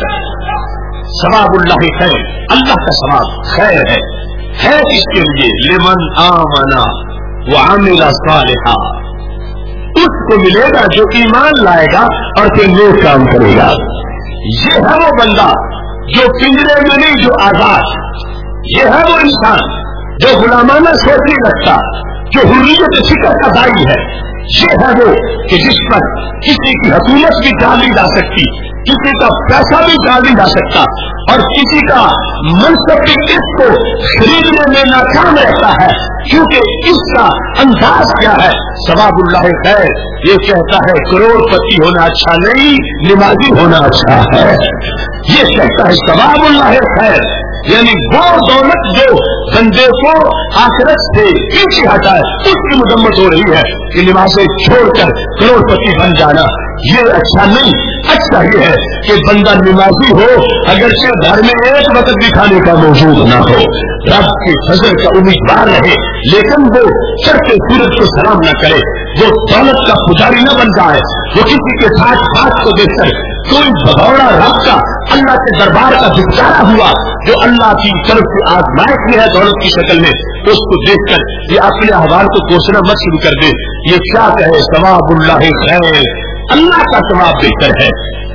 ثواب اللہ خیر، اللہ کا ثواب خیر ہے کس کے لیے؟ لمن آمنا وعمل صالحا، اس کو ملے گا جو ایمان لائے گا اور پھر نیک کام کرے گا۔ یہ ہے وہ بندہ جو پنجرے میں نہیں، جو آزاد، یہ ہے وہ انسان جو غلامانہ سوچ نہیں رکھتا، جو حریت فکر کا دائی ہے۔ یہ ہے وہ کہ جس پر کسی کی حکومت بھی ڈال نہیں جا سکتی، کسی کا پیسہ بھی ڈال نہیں جا سکتا، اور کسی کا منصب بھی اس کو خریدنے میں ناکام رہتا ہے، کیونکہ اس کا انداز کیا ہے؟ ثواب اللہ خیر، یہ کہتا ہے کروڑ پتی ہونا اچھا نہیں، نمازی ہونا اچھا ہے۔ یہ کہتا ہے ثواب اللہ خیر، یعنی وہ دولت جو بندے کو آخرت سے پیچھے ہٹائے اس کی مذمت ہو رہی ہے کہ نمازیں چھوڑ کر کروڑ پتی بن جانا یہ اچھا نہیں۔ اچھا یہ ہے کہ بندہ نمازی ہو اگرچہ گھر میں ایک وقت بھی کھانے کا موجود نہ ہو، رب کے فضل کا امیدوار رہے، لیکن وہ چڑھتے سورج کو سلام نہ کرے، وہ دولت کا پجاری نہ بن جائے، وہ کسی کے ساتھ ہاتھ کو دیکھ کر کوئی بھگوڑا رب کا اللہ کے دربار کا دھتکارا ہوا جو اللہ کی طرف سے آزمائش میں ہے دولت کی شکل میں، اس کو دیکھ کر یہ اپنے احوال کو کوسنا مت شروع کر دے۔ یہ کیا کہے؟ ثواب اللہ خیر، اللہ کا ثواب بہتر ہے۔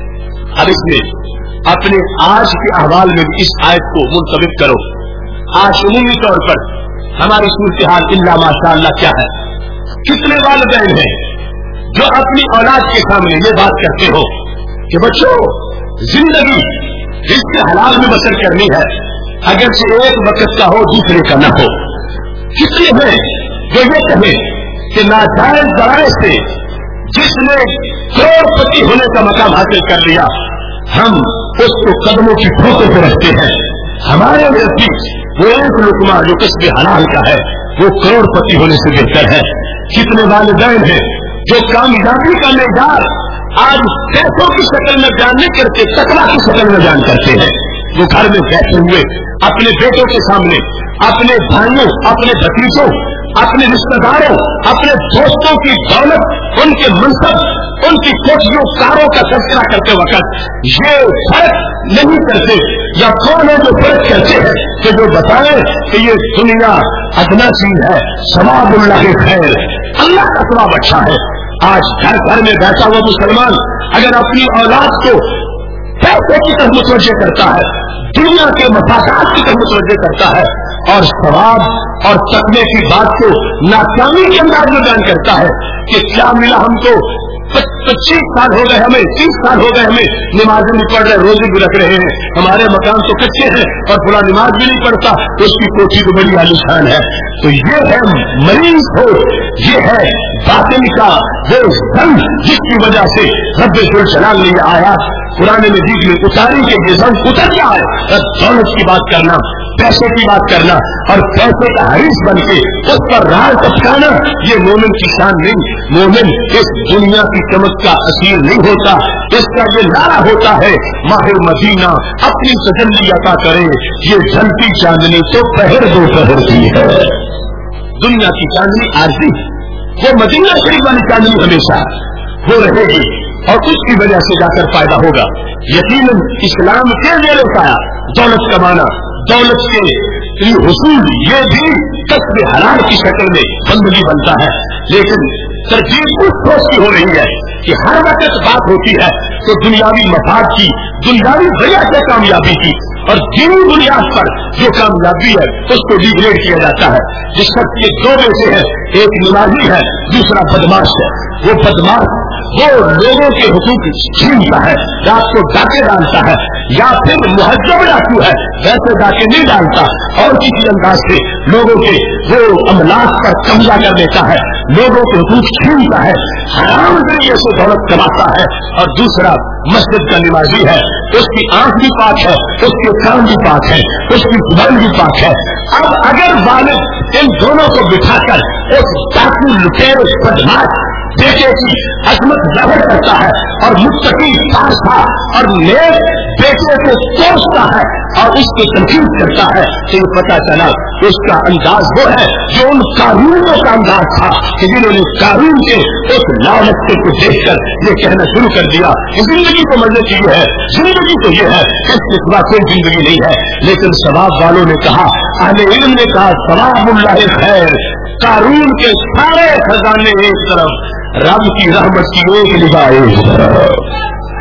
اب اس میں اپنے آج کے احوال میں بھی اس آیت کو منطبق کرو۔ آج عمومی طور پر ہماری صورتحال الا ماشاء اللہ کیا ہے؟ کتنے والدین ہیں جو اپنی اولاد کے سامنے یہ بات کرتے ہو کہ بچوں زندگی اس کے حلال میں بسر کرنی ہے، اگرچہ ایک وقت کا ہو دوسرے کا نہ ہو۔ کتنے ہیں جو یہ کہیں کہ ناجائز ذرائع سے جس نے کروڑ پتی ہونے کا مقام حاصل کر لیا ہم اس کو قدموں کی ٹھوکر پہ رکھتے ہیں، ہمارے نزدیک وہ ایک لقمہ جو کسب حلال کا ہے وہ کروڑ پتی ہونے سے بہتر ہے۔ کتنے والدین ہیں جو کامیابی کا معیار آج پیسوں کی شکل میں بیان نہیں کرتے، تقویٰ کی شکل میں بیان کرتے ہیں۔ وہ گھر میں بیٹھے ہوئے اپنے بیٹوں کے سامنے، اپنے بھائیوں، اپنے بھتیجوں، اپنے رشتہ داروں، اپنے دوستوں کی دولت، ان کے منصب، ان کی کوٹھیوں کاروں کا تذکرہ کرتے وقت یہ فرق نہیں کرتے، یا کون ہے جو فرق کرتے ہیں کہ جو بتائیں کہ یہ دنیا ادنا چیز ہے، ثواب اللہ خیر، اللہ کا ثواب اچھا ہے۔ آج گھر گھر میں بیٹھا ہوا مسلمان اگر اپنی اولاد کو پیسے کی طرف متوجہ کرتا ہے، دنیا کے مفادات کی طرف متوجہ کرتا ہے اور ثواب اور تقوی کی بات کو ناکامی کے انداز میں بیان کرتا ہے کہ کیا ملا ہم کو 25 سال ہو گئے، ہمیں 30 سال ہو گئے، ہمیں نمازیں نہیں پڑھ رہے، روزے بھی رکھ رہے ہیں، ہمارے مکان تو کچے ہیں اور فلاں نماز بھی نہیں پڑھتا، اس کی کوٹھی تو بڑی عالیشان ہے۔ تو یہ ہے مریض ہو، یہ ہے باطن کا وہ زنگ جس کی وجہ سے رب ذوالجلال نے یہ آیات قرآن مجید میں اتاری کہ یہ زنگ اتر کیا ہے؟ دولت کی بات کرنا، پیسے کی بات کرنا اور پیسے کا حریص بن کے اس پر راہ ٹپکانا یہ مومن کی شان نہیں۔ مومن اس دنیا کی چمک کا اسیر نہیں ہوتا، اس کا یہ نعرہ ہوتا ہے ماہ مدینہ اپنی تجلی عطا کرے، یہ جھلتی چاندنی تو پہر دو پہر کی ہے۔ دنیا کی چاندنی عارضی، وہ مدینہ شریف والی چاندنی ہمیشہ وہ رہے گی اور اس کی وجہ سے جا کر فائدہ ہوگا۔ یقیناً اسلام کے زیر سایہ دولت کمانا، دولت کے حصول یہ بھی کسب حلال کی شکل میں بندگی بنتا ہے، لیکن ترجیح اس سوچ کی ہو رہی ہے کہ ہر وقت بات ہوتی ہے تو دنیاوی مفاد کی، دنیاوی وجہ سے کامیابی کی، اور دینی بنیاد پر جو کامیابی ہے اس کو ڈیگریڈ کیا جاتا ہے۔ جس شخص کے دو میں سے ہے، ایک نمازی ہے، دوسرا بدماش ہے۔ وہ بدماش वो लोगों के हुकूक छीनता है, रात को डाके डालता है, या फिर मुहज्जब डाकू है, वैसे डाके नहीं डालता और किसी अंदाज से लोगों के वो अमलाक पर कब्जा कर लेता है, लोगों के हुकूक छीनता है, हराम जरिए से दौलत कमाता है। और दूसरा मस्जिद का निमाजी है, उसकी आंख भी पाक है, उसके कान भी पाक है, उसकी जुबान भी पाक है। अब अगर वालिद इन दोनों को बिठाकर उस डाकू लुटेरे बदमाश बेटे की अजमत जाहिर करता है और मुत्तकी पासा और नेक बेटे को कोसता है और उसको तनकीद करता है, तो ये पता चला उसका अंदाज वो है जो उन कानूनों का अंदाज था कि जिन्होंने कानून के उस लालच को देखकर ये कहना शुरू कर दिया कि जिंदगी को मजे की है, जिंदगी तो ये है, इसके सिवा कोई जिंदगी नहीं है। लेकिन सवाब वालों ने कहा, अहले इल्म ने कहा, सवाबुल्लाह खैर, कानून के सारे खजाने एक तरफ, रब की रहमत की एक निगाह एक तरफ।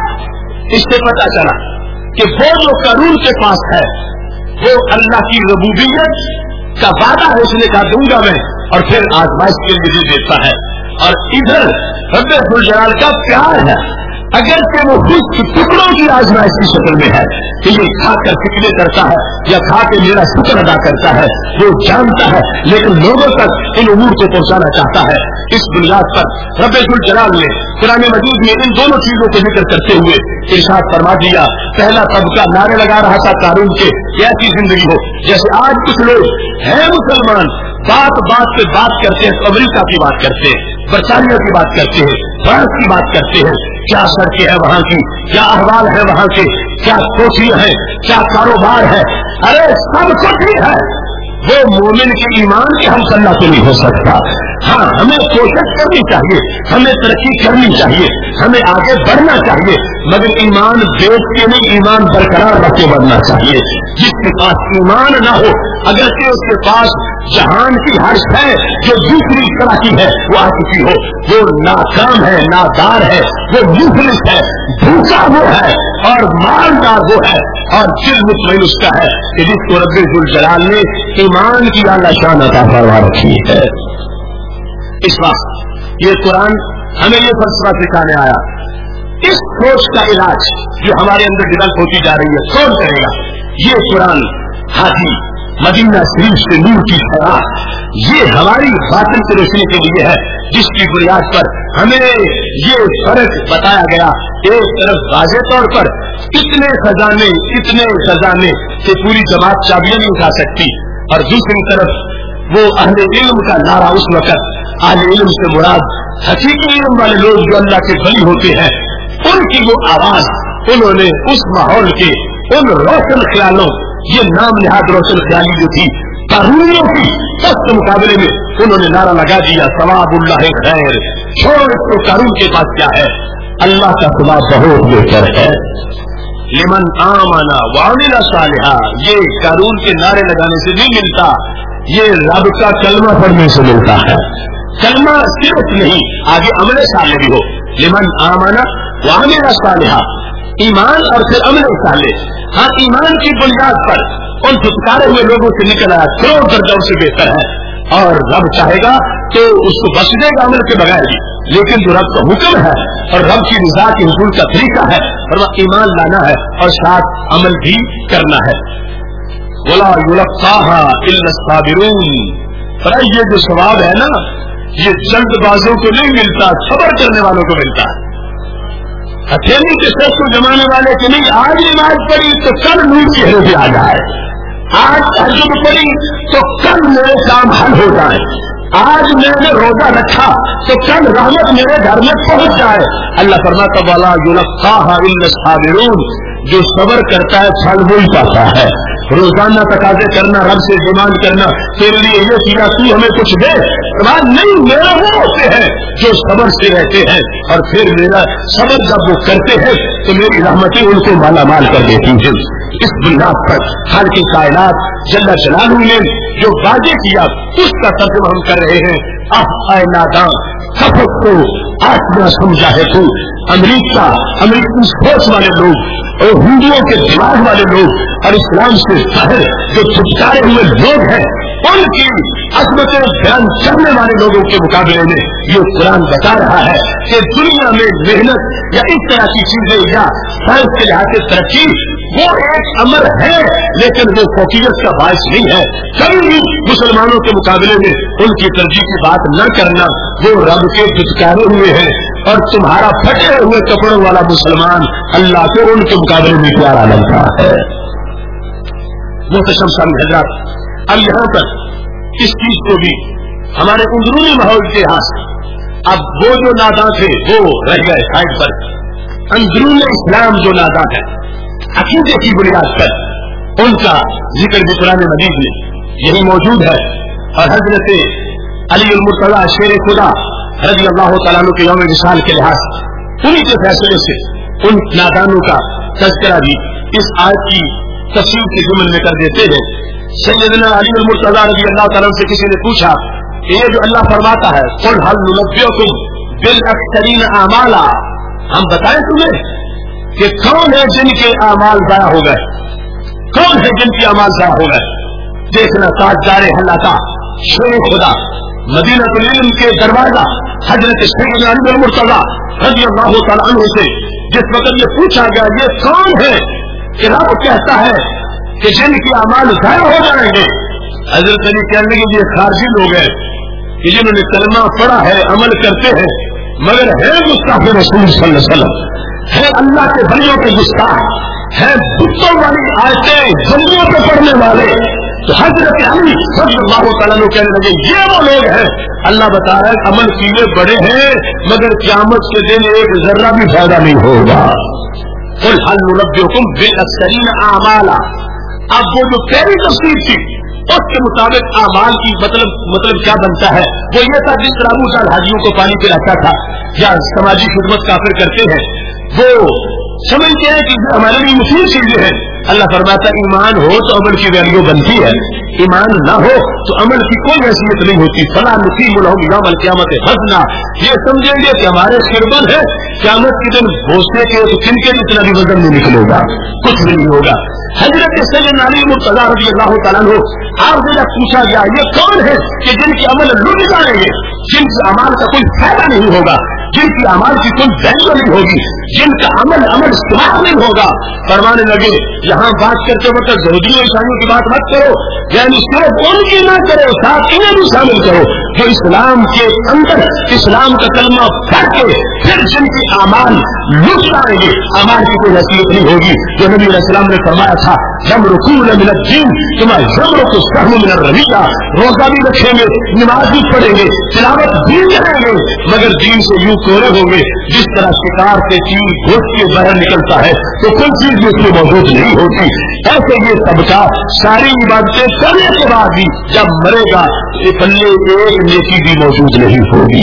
इससे पता चला कि वो जो कानून के पास है वो अल्लाह की रबूबियत का वादा है, उसने कहा दूंगा मैं, और फिर आजमाइश के लिए देता है। और इधर रब्बुल जलाल का प्यार है, अगर से वो कुछ टुकड़ों की आजमाइश की शक्ल में है कि ये खाकर फिक्रे करता है या खा के मेरा शुक्र अदा करता है, वो जानता है, लेकिन लोगों तक इन उमूर को पहुंचाना चाहता है। इस बुनियाद पर रब्बुल जलाल ने कुरान मजीद में इन दोनों चीजों को जिक्र करते हुए इरशाद फरमा दिया। पहला तबका नारे लगा रहा था कानून के, ऐसी जिंदगी हो जैसे आज कुछ लोग हैं मुसलमान, बात बात पे बात करते हैं, अमेरिका की बात करते हैं, बरतानिया की बात करते हैं, फ्रांस की बात करते हैं, क्या सड़कें है वहां की, क्या अहवाल है वहां के, क्या कोठियां है, क्या कारोबार है, अरे सब कुछ ही है। वो मोमिन के ईमान के हम सल्ला तो नहीं हो सकता। हाँ, हमें कोशिश करनी चाहिए, हमें तरक्की करनी चाहिए, हमें आगे बढ़ना चाहिए, मगर ईमान बेच के नहीं, ईमान बरकरार रख के बढ़ना चाहिए। जिसके पास ईमान ना हो, अगर से उसके पास जहान की हर शय जो दूसरी तरह की है वो आ चुकी हो, वो नाकाम है, नादार है, वो मुफलिस है, भूखा वो है और मालदार वो है, और दिल मुतमईन उसका है कि जिसको रब्बुल जलाल ने ईमान की आला शान अता फरमा रखी है। इस वक्त ये कुरान हमें ये फलसफा सिखाने आया, इस सोच का इलाज जो हमारे अंदर डेवलप होती जा रही है कौन करेगा? ये कुरान हाथी मदीना शरीफ से नूर की सराह, ये हमारी बातिन की रोशनी के लिए है, जिसकी बुनियाद पर हमें ये फर्क बताया गया। एक तरफ वाज़ेह तौर पर इतने खजाने से पूरी जमात चाबियां नहीं उठा सकती, और दूसरी तरफ वो अहले इल्म का नारा, उस वक्त अहले इल्म से मुराद हकीकी इल्म वाले लोग जो अल्लाह के वली होते हैं, उनकी वो आवाज, उन्होंने उस माहौल के उन रोशन ख्यालों, ये नाम निहाद रोशन ख्याली जो थी कानूनियों की, उसके मुकाबले में उन्होंने नारा लगा दिया, सवाबुल्लाह खैर, छोड़ इसको, कानून के पास क्या है, अल्लाह का सवाब बहुत बेहतर है। लिमन आमना वामिला सालिहा, ये कानून के नारे लगाने से नहीं मिलता, ये रब का कलमा पढ़ने से मिलता है। कलमा सिर्फ नहीं, आगे अमल साले भी हो। लिमन आमना वामिला सालिहा, ईमान और फिर अमल साले। हाँ, ईमान की बुनियाद पर उन छुटकारे हुए लोगों से निकल आया, करोड़ दर्जा उससे बेहतर है, और रब चाहेगा तो उसको बख्श देगा अमल के बगैर भी, लेकिन जो रब का हुक्म है और रब की रज़ा के हुसूल का तरीका है, और वह ईमान लाना है और साथ अमल भी करना है। वला युलक्काहा इल्ला साबिरून, पर ये जो सवाब है ना, ये जल्दबाजों को नहीं मिलता, सब्र करने वालों को मिलता है। हथेली के सर को जमाने वाले की नहीं, आज नमाज पढ़ी तो कल नूर चेहरे पे आ जाए, आज तहज्जुद पढ़ी तो कल मेरे काम हल हो जाए, आज मैंने रोजा रखा तो कल रहमत मेरे घर में पहुंच जाए। अल्लाह फरमाता वाला युलक्काहा इल्ला साबिरून, जो सब्र करता है फल वही पाता है। रोजाना तकाजे करना, रब से डिमांड करना, तेरे लिए ये किया, तू हमें कुछ दे, बात नहीं, मेरा वो होते हैं जो सब्र से रहते हैं, और फिर मेरा सब्र जब वो करते हैं तो मेरी रहमतें उनको माला माल कर देती हैं। इस बुनियाद पर हर की कायनात जल्ला जलालू ने जो वादे किया उसका तर्जुमा हम कर रहे हैं। अब आए नादान, सफक को आत्मा समझा है तू, अमेरिकी सोच वाले लोग और हिंदुओं के दिमाग वाले लोग और इस्लाम से बाहर जो छुटकारे हुए लोग हैं उनकी अजमतें बयान करने वाले लोगों के मुकाबले में ये कुरान बता रहा है कि दुनिया में मेहनत या इस तरह की चीजें या साइंस के लिहाज से तरक्की वो एक अमर है, लेकिन वो फौकियत का बायस नहीं है। कभी भी मुसलमानों के मुकाबले में उनकी तरजीह की बात न करना, वो रब के दुत्कारे हुए हैं और तुम्हारा फटे हुए कपड़ों वाला मुसलमान अल्लाह को उनके मुकाबले में प्यारा लगता है। मोहतरम साहब हजरात, अब यहाँ पर इस चीज को भी हमारे अंदरूनी माहौल के लिहाज अब वो जो नादान थे वो रह गए साइड पर। अंदरून इस्लाम जो नादान है अकीदे की बुनियाद पर उनका जिक्र भी कुरान मजीद में यही मौजूद है। और हजरत अली मुर्तजा शेर खुदा रज़ी अल्लाह तआला अन्हु के यौम विसाल के लिहाज उन्हीं के फैसले से उन नादानों का तज़किरा भी इस आयत की तफसीर के जुमल में कर देते हैं। सैयदना अली मुर्तजा रज़ी अल्लाह तआला से किसी ने पूछा कि ये जो अल्लाह फरमाता है कुल हल नुनब्बिउकुम बिल अक्सरीन आमाला, हम बताएं तुम्हें कि कौन है जिनके आमाल जाया हो गए, कौन है जिनके आमाल जाया हो गए। देखना ताजदार हल्लाता शेर खुदा मदीनतुल इल्म के दरवाजा हजरत सैयदना अली मुर्तजा रज़ी अल्लाह तआला अन्हु से जिस वक्त ये पूछा गया ये कौन है कि रब कहता है कि जिनके अमाल जाया हो जाएंगे। हजरत अली कहने के लिए खारजी लोग हैं कि जिन्होंने कलमा पढ़ा है, अमल करते हैं, मगर है गुस्ताख रसूल सल्लल्लाहु अलैहि वसल्लम, है अल्लाह के बलियों के गुस्ताख, है बुतों वाली आयतें जल्दियों पे पढ़ने वाले। तो हजरत अली सल्लल्लाहु तआला अन्हु कहने लगे ये वो लोग हैं। अल्लाह बता रहा है अमल किए बड़े हैं मगर क़यामत के दिन एक जर्रा भी फायदा नहीं होगा। कुल हल नुनब्बिउकुम बिल अक्सरीन आमाला। अब वो जो पहली तफसीर थी उसके मुताबिक आमाल की मतलब क्या बनता है वो ये था जिस तरह अबू जहल हाजियों को पानी पिलाता था या समाजी खिदमत काफिर करते हैं वो समझते हैं कि हमारे लिए मुफीद चीजें हैं। अल्लाह फरमाता ईमान हो तो अमल की वैल्यू बनती है, ईमान ना हो तो अमल की कोई हैसियत नहीं होती। फला नसीब लहुम यौमल क़यामत वज़ना, ये समझेंगे कि हमारे सिरबन है, क़यामत के दिन भोसले के तिनके जितना भी वजन नहीं निकलेगा, कुछ भी नहीं होगा। हजरत सैयदना अली मुर्तज़ा रज़ी अल्लाह तआला अन्हु आपसे जब पूछा गया ये कौन है कि जिनके अमल लुट जाएंगे, जिनके अमाल का कोई फायदा नहीं होगा, जिनकी अमाल की कोई वैल्यू नहीं होगी, जिनका अमल इस्तेमाल नहीं होगा। फरमाने लगे यहाँ बात करते वक्त यहूदियों ईसाइयों की बात मत करो, यानी सिर्फ उनकी ना करो, साथ इन्हें भी शामिल करो जो इस्लाम के अंदर इस्लाम का कलमा पढ़ के फिर जिनकी अमाल लुट जाएंगे, अमाल की कोई हैसियत नहीं होगी। जो नबी अलैहि सलाम ने फरमाया था यमरुकून मिनद दीन कमा यमरुकु सहमु मिनर रमीया, रोजा भी रखेंगे, नमाज भी पढ़ेंगे, तिलावत भी करेंगे, मगर दीन से यूं कोरे होंगे जिस तरह शिकार से तीर घुस के बाहर निकलता है तो कोई चीज उसमें मौजूद नहीं होती। ऐसे ये तबका सारी इबादतें करने के बाद भी जब मरेगा ये पल्ले एक नेकी भी मौजूद नहीं होगी।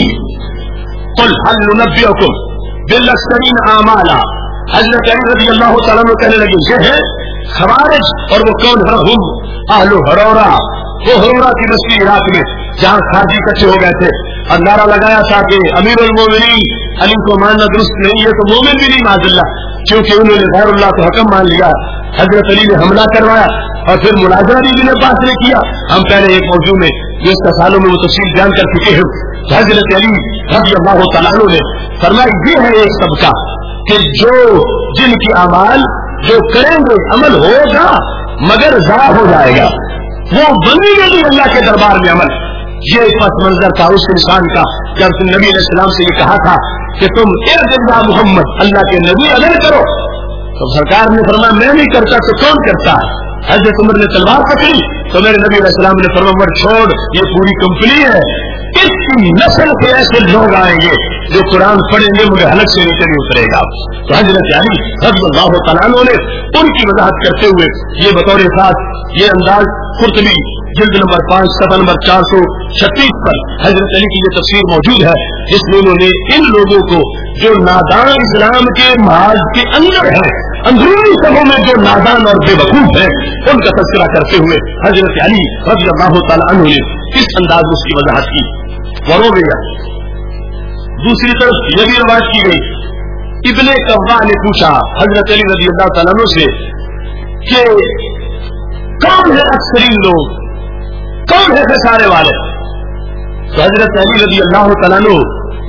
कुल हल नुनब्बिउकुम बिल अक्सरीन आमाला। हज़रत अली रज़ी अल्लाह तआला अन्हु कहने लगे ये है खवारिज, और वो कौन है? हम अहलु हरौरा, वो हरौरा की बस्ती इराक में जहाँ खारजी इकट्ठे हो गए थे और नारा लगाया था कि अमीरुल मोमिनीन अली को मानना दुरुस्त नहीं है, तो मोमिन भी नहीं माज़अल्लाह, क्योंकि उन्होंने गैरुल्लाह को हकम मान लिया। हजरत अली ने हमला करवाया और फिर मुलाजरा भी ने पास ने किया। हम पहले एक मौजू में जिसका सालों में वो तफसील बयान कर चुके हैं। हजरत अली रज़ी अल्लाह तआला अन्हु ने फरमाया ये है एक सबका कि जो जिनकी अमाल जो करेंगे अमल होगा मगर ज़ाया हो जाएगा, वो बनेगा भी अल्लाह के दरबार में अमल। ये पस मंजर था उस इंसान का जब नबी अलैहिस्सलाम से ये कहा था कि तुम इर्दिल्ला मोहम्मद, अल्लाह के नबी अदल करो, तो सरकार ने फरमाया मैं नहीं करता तो कौन करता है? हज़रत उमर ने तलवार पकड़ी तो मेरे नबी अलैहिस्सलाम ने फरमाया उमर छोड़, ये पूरी कंपनी है, इसकी नस्ल के ऐसे लोग आएंगे जो कुरान पढ़ेंगे मगर हलक से नीचे नहीं उतरेगा। तो हज़रत अली रज़ियल्लाहु तआला अन्हु ने उनकी वजाहत करते हुए ये बतौर खास ये अंदाज कुर्तुबी जिल्द नंबर 5 सफ़ा नंबर 436 पर हजरत अली की ये तफसीर मौजूद है जिसमें उन्होंने इन लोगों को जो नादान इस्लाम के महाज के अंदर है, अंदरूनी सभों में जो नादान और बेवकूफ है, उनका तज़किरा करते हुए हजरत अली रज़ियल्लाहु तआला अन्हु ने इस अंदाज में उसकी वजाहत की। वरोबिया दूसरी तरफ यह भी रवायत की गई ابن کوا نے پوچھا حضرت علی رضی اللہ تعالیٰ عنہ سے کہ کون ہے اکثرین لوگ, کون ہے خسارے والے؟ تو حضرت علی رضی اللہ تعالیٰ عنہ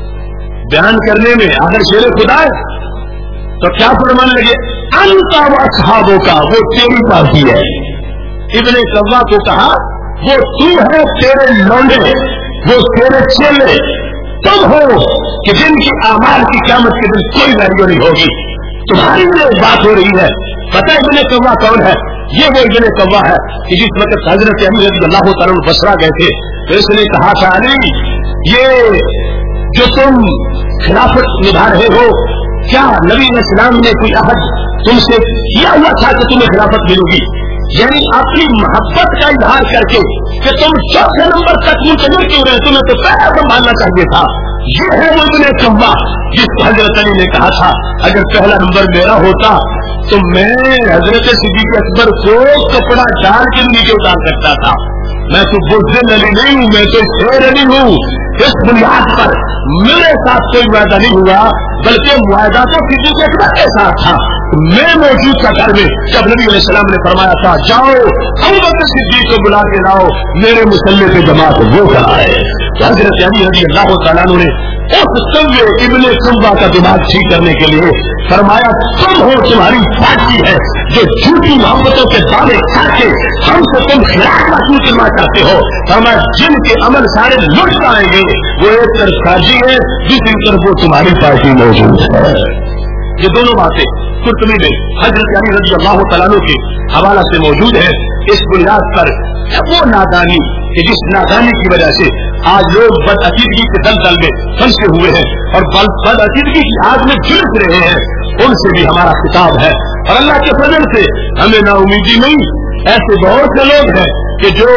بیان کرنے میں اگر شیر خدا ہے تو کیا فرمانے لگے, انتا و اصحابوں کا, وہ تیری پارٹی ہے. ابن کوا کو کہا وہ تو ہے, تیرے لونڈے, وہ تیرے چیلے تم ہو کہ جن کی اعمال کی قیامت کے دن کوئی ویلیو نہیں ہوگی. تمہاری جو بات ہو رہی ہے, پتہ ابن کوا کون ہے؟ یہ وہ ابن کوا ہے کہ جس وقت حضرت علی رضی اللہ تعالیٰ عنہ بصرہ گئے تھے تو اس نے کہا تھا, علی یہ جو تم خلافت نبھا رہے ہو, کیا نبی علیہ السلام نے کوئی عہد تم سے کیا ہوا تھا کہ تمہیں خلافت ملے گی؟ یعنی اپنی محبت کا اظہار کر کے کہ تم چوتھے نمبر تک منتظر کیوں رہے, تمہیں تو پہلے سنبھالنا چاہیے تھا. یہ ہے وہ ابن کوا جس کو حضرت علی نے کہا تھا اگر پہلا نمبر میرا ہوتا تو میں حضرت صدیق اکبر کو کپڑا ڈال کے نیچے اتار سکتا تھا. میں تو بزدل علی نہیں ہوں, میں تو شیر علی ہوں. اس بنیاد پر میرے ساتھ کوئی معاہدہ نہیں ہوا, بلکہ معاہدہ تو صدیق اکبر کے ساتھ تھا. میں موجود تھا گھر میں جب نبی علیہ السلام نے فرمایا تھا جاؤ ابو بکر صدیق کو بلا کے لاؤ, میرے مسلح پہ جماعت وہ کرائے. حضرت علی رضی اللہ تعالیٰ عنہ نے اس سمجھے ابن کوا کا دماغ ٹھیک کرنے کے لیے فرمایا تم ہو, تمہاری پارٹی ہے جو جھوٹی محبتوں کے دعوے کر کے ہم سے تم خلاف حاصل کرنا چاہتے ہو. فرمایا جن کے عمل سارے لٹ آئیں گے وہ ایک طرف سازی ہے, دوسری طرف وہ تمہاری پارٹی موجود ہے. یہ دونوں باتیں قرطبی میں حضرت علی رضی اللہ تعالیٰ عنہ کے حوالہ سے موجود ہے. اس بنیاد پر وہ نادانی کہ جس نادانی کی وجہ سے آج لوگ بدعقیدگی کے دلدل میں پھنسے ہوئے ہیں اور بدعقیدگی کی آگ میں جھلس رہے ہیں, ان سے بھی ہمارا خطاب ہے. اور اللہ کے فضل سے ہمیں نا امیدی نہیں, ایسے بہت سے لوگ ہیں کہ جو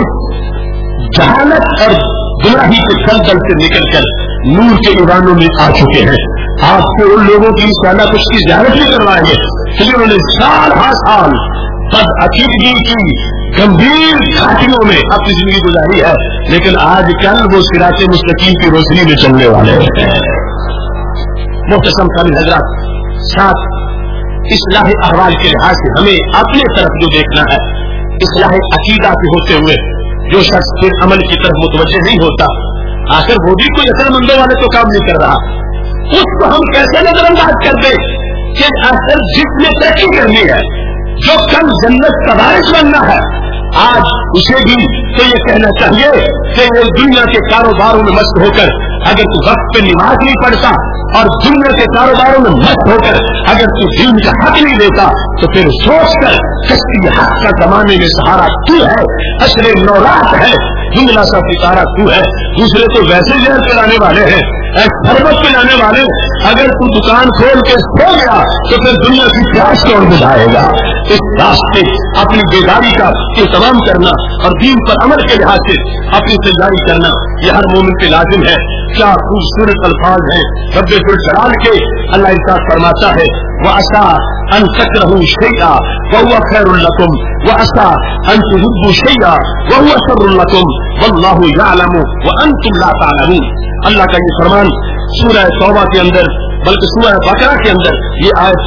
اس جہالت اور گمراہی کے دلدل سے نکل کر نور کے ایوانوں میں آ چکے ہیں. آپ کو ان لوگوں کی انشاءاللہ کچھ کی زیارت نہیں کروائیں گے کہ انہوں نے سال ہر سال بدعقیدگی کی گمبھیر گھاٹیوں میں اپنی زندگی گزاری ہے, لیکن آج کل وہ صراط مستقیم کی روشنی میں چلنے والے ہیں. محترم سامعین حضرات, ساتھ اصلاح احوال کے لحاظ سے ہمیں اپنے طرف جو دیکھنا ہے, اصلاح عقیدہ کے ہوتے ہوئے جو شخص پھر عمل کی طرف متوجہ نہیں ہوتا, آخر وہ بھی کوئی عقل مندوں والے تو کام نہیں کر رہا, اس کو ہم کیسے نظر انداز کر دیں کہ اصل جس نے ترقی کرنی ہے, جو کل جنت کا وارث بننا ہے, آج اسے بھی تو یہ کہنا چاہیے کہ یہ دنیا کے کاروباروں میں مست ہو کر اگر تو وقت پہ نماز نہیں پڑھتا اور دنیا کے کاروباروں میں مست ہو کر اگر تو دین کا حق نہیں دیتا تو پھر سوچ کر کشتی حق کا زمانے میں سہارا تو ہے, اشرے نورات ہے, دنیا سا ستارہ تو ہے. دوسرے تو ویسے زہر پلانے والے ہیں, شربت پلانے والے. اگر تو دکان کھول کے سو گیا تو پھر دنیا کی پیاس کون بجھائے گا؟ اس راستے اپنی بیداری کا اہتمام کرنا اور دین پر عمل کے لحاظ سے اپنی تیاری کرنا یہ ہر مومن کے لازم ہے. کیا خوبصورت الفاظ ہیں رب ذوالجلال کے. اللہ ارشاد فرماتا ہے وَعَسَىٰ أَن تَكْرَهُوا شَيْئًا وَهُوَ خَيْرٌ لَكُمْ وَعَسَىٰ أَن تُحِبُّوا شَيْئًا وَهُوَ شَرٌّ لَكُمْ وَاللَّهُ يَعْلَمُ وَأَنتُمْ لَا تَعْلَمُونَ. اللہ کا یہ فرمان سورہ توبہ کے اندر بلکہ سورہ بقرہ کے اندر یہ آیت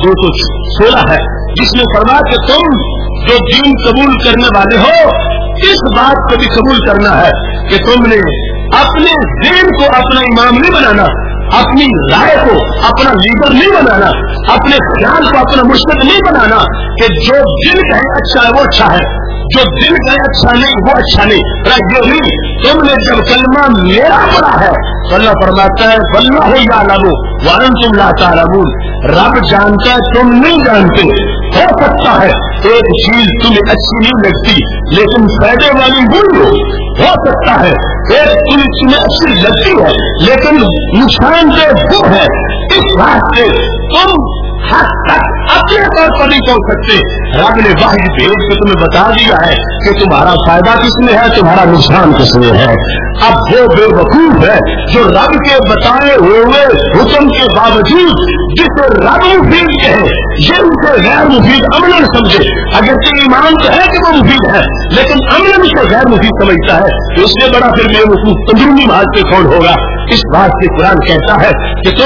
216 ہے, جس میں فرمایا کہ تم جو دین قبول کرنے والے ہو اس بات کو بھی قبول کرنا ہے کہ تم نے اپنے دین کو اپنا امام نہیں بنانا, اپنی رائے کو اپنا لیڈر نہیں بنانا, اپنے خیال کو اپنا مرشد نہیں بنانا کہ جو دل کہے اچھا ہے وہ اچھا ہے, جو دل کہے اچھا نہیں وہ اچھا نہیں. یہ نہیں, تم نے جب کلمہ میرا پڑھا ہے تو اللہ فرماتا ہے واللہ یعلم وانتم لا تعلمون, رب جانتا ہے تم نہیں جانتے. ہو سکتا ہے ایک چیز تمہیں اچھی نہیں لگتی لیکن فائدے والی بول ہو سکتا ہے ایک چیز تمہیں اچھی لگتی ہے لیکن نقصان دہ وہ ہے. اس بات سے تم حد تک اپنے طور پر نہیں پہنچ سکتے. رب نے واحد بھیج کے تمہیں بتا دیا ہے کہ تمہارا فائدہ کس میں ہے, تمہارا نقصان کس میں ہے. اب وہ بے وقوف ہے جو رب کے بتائے ہوئے حکم کے باوجود جسے رب مفید کہے یہ اسے غیر مفید عملاً سمجھے. اگرچہ ایمان تو ہے کہ وہ مفید ہے لیکن عملاً اسے غیر مفید سمجھتا ہے, اس سے بڑا پھر بے وقوف اندرونی بات پہ کون ہوگا. اس بات سے قرآن کہتا ہے کہ تم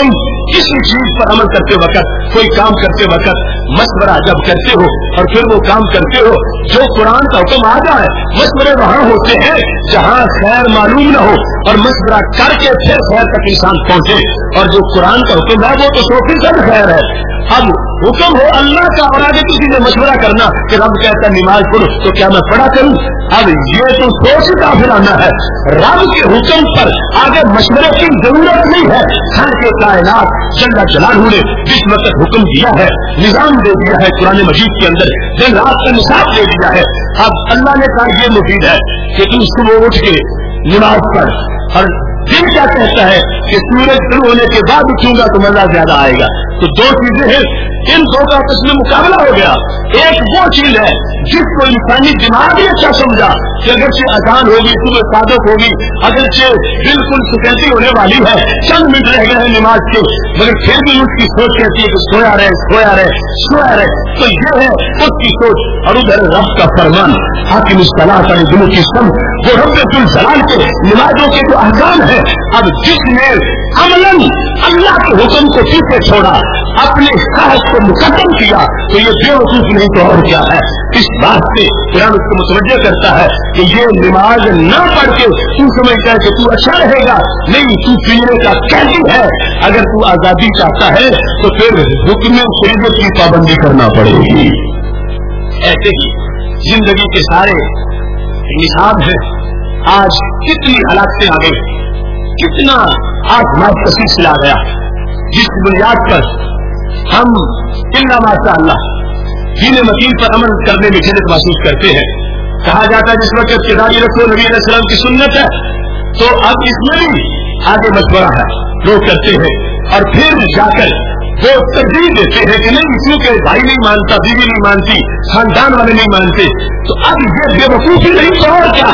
किसी चीज पर अमल करते वक्त, कोई काम करते वक्त मशवरा जब करते हो और फिर वो काम करते हो, जो कुरान का हुक्म आ जाए, मशवरे वहां होते हैं जहां खैर मालूम न हो, और मशवरा करके फिर खैर तक इंसान पहुंचे, और जो कुरान का हुक्म है वो तो 100% खैर है। अब हुक्म हो अल्लाह का और आगे किसी से मशवरा करना कि रब कहता नमाज पढ़ो तो क्या मैं पढ़ा करूं, अब ये तो सोच का फिराना है। रब के हुक्म पर आगे मशवरे की जरूरत नहीं है। हर के कायनात जल्ला जलालहू ने जिस वक्त हुक्म दिया है, निजाम दे दिया है कुरान मजीद के अंदर, दिन रात का निसाब दे दिया है। अब अल्लाह ने कहा ये मुफीद है कि तू सुबह उठ के नमाज पढ़, और दिन क्या कहता है कि सूरज शुरू होने के बाद उठूंगा तो मजा ज्यादा आएगा। तो दो चीजें हैं, इन दो का आपस में मुकाबला हो गया। एक वो चीज है जिसको इंसानी दिमाग ने अच्छा समझा कि अगरचे अजान होगी, सुबह सादक होगी, अगरचे बिल्कुल सुकैती होने वाली है, चंद मिनट रह गए हैं नमाज के, मगर फिर भी उसकी सोच कहती है कि सोया रहे सोया रहे सोया रहे। तो ये है उसकी सोच, और उधर रब का फरमान हाकिम सलाह का दिलों की सम, वो रब्बुल जलाल के नमाजों के जो अहकाम है। अब जिसने अमलन अल्लाह के हुक्म को पीछे छोड़ा, अपने ख्वाहिश को मुकद्दम किया, तो ये बेवकूफ नहीं तो और क्या है। इस बात से कुरान उसको मुतवज्जो करता है कि ये नमाज न पढ़ के तू समझता है कि तू अच्छा रहेगा, नहीं, तू पीने का कैदी है। अगर तू आजादी चाहता है तो फिर हुक्म शरीयत की पाबंदी करना पड़ेगी। ऐसे ही जिंदगी के सारे निसाब है। आज कितनी हालातें आ गई, कितना आजमाइश का सिलसिला आ गया, जिस बुनियाद पर हम इल्ला माशाअल्लाह दीन मतीन पर अमल करने में झिझक महसूस करते हैं। कहा जाता है जिस वक्त किरदारी रखो नबी अलैहि सलाम की सुन्नत है, तो अब इसमें भी आगे मशवरा है, लोग करते हैं, और फिर जाकर वो तरजीह देते हैं कि नहीं, क्योंकि भाई नहीं मानता, बीवी नहीं मानती, खानदान वाले नहीं मानते, तो अब ये बेवकूफी नहीं तो और क्या।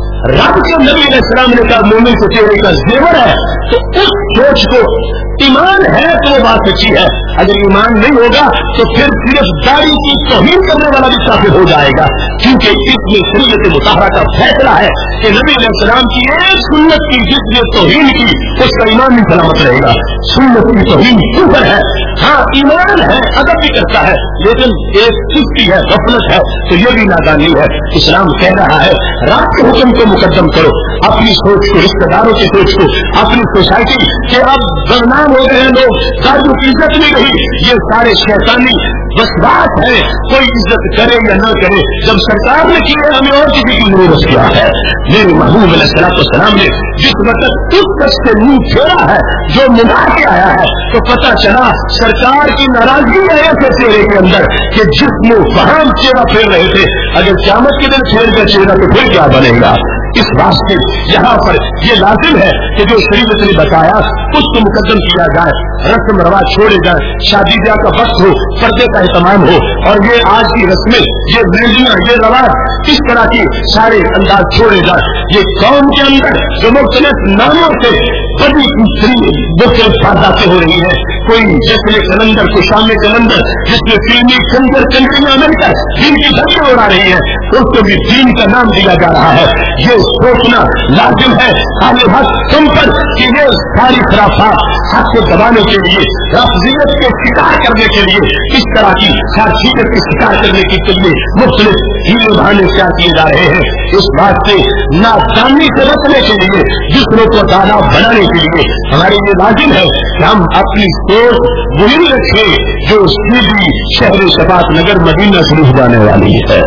रब के नबी अलैहिस्सलाम ने कहा मोमिन के चेहरे का जेवर है, तो उस सोच को ईमान है तो वो बात सच्ची है। अगर ईमान नहीं होगा तो फिर सिर्फ दाढ़ी की तौहीन करने वाला भी काफिर हो जाएगा, क्योंकि इसमें शरीयत मुताहरा का फैसला है कि नबी अलैहिस्सलाम की एक सुन्नत की जिसने तौहीन की उसका ईमान भी सलामत रहेगा। सुन्नत की तौहीन कुफ्र है, हाँ ईमान है, अदब भी करता है, लेकिन एक सुस्ती है, गफलत है, तो ये भी नादानी है। इस्लाम कह रहा है रब के हुक्म को मुकद्दम करो, अपनी सोच को, रिश्तेदारों की सोच को, अपनी सोसाइटी के अब बदनाम हो गए हैं लोग, दारू की इज्जत नहीं रही, ये सारे शैतानी वसवास है, कोई इज्जत करे या न करे। जब सरकार ने की है हमें और किसी की जरूरत क्या है। मेरे महबूब अलैहिस्सलाम ने जिस वक्त उस शख्स से मुंह फेरा है जो मुना के आया है, तो पता चला सरकार की नाराजगी है ऐसे चेहरे के अंदर कि जिसमें वहां चेहरा फेर रहे थे, अगर क़यामत के दिन फेर का चेहरा तो फिर क्या बनेगा। इस वास्ते यहाँ पर ये लाजिम है कि जो शरीयत ने बताया उसको मुकद्दम किया जाए, रस्म रवाज छोड़े जाए, शादी ब्याह का वक्त हो, पर्दे का एहतमाम हो, और ये आज की रस्में, ये मेहंदियां, ये रवाज, इस तरह की सारे अंदाज छोड़े जाए। ये कौम के अंदर जो मुख्तलिफ नामों से बड़ी मुख्तलिफ बातें हो रही है, कोई जश्न कलंदर, कोई शाम कलंदर, जिसमें फिल्मी खंजर कंट्रियां मिलकर दीन की धज्जियां उड़ा रही है, उसको भी दीन का नाम दिया जा रहा है। ये सोचना लाजिम है आले हक तुम पर कि ये सारी खराफात हक को दबाने के लिए, रफ्जियत के शिकार करने के लिए, इस तरह की खासियत के शिकार करने के लिए मुख्तलिफ हीले बहाने क्या किए जा रहे हैं। इस बात से नादानी से बचने के लिए, दूसरों को दाना बनाने के लिए हमारे लिए लाजिम है कि हम अपनी सोच वही रखें जो सीधी शहर शबात नगर मदीना शरीफ जाने वाली है।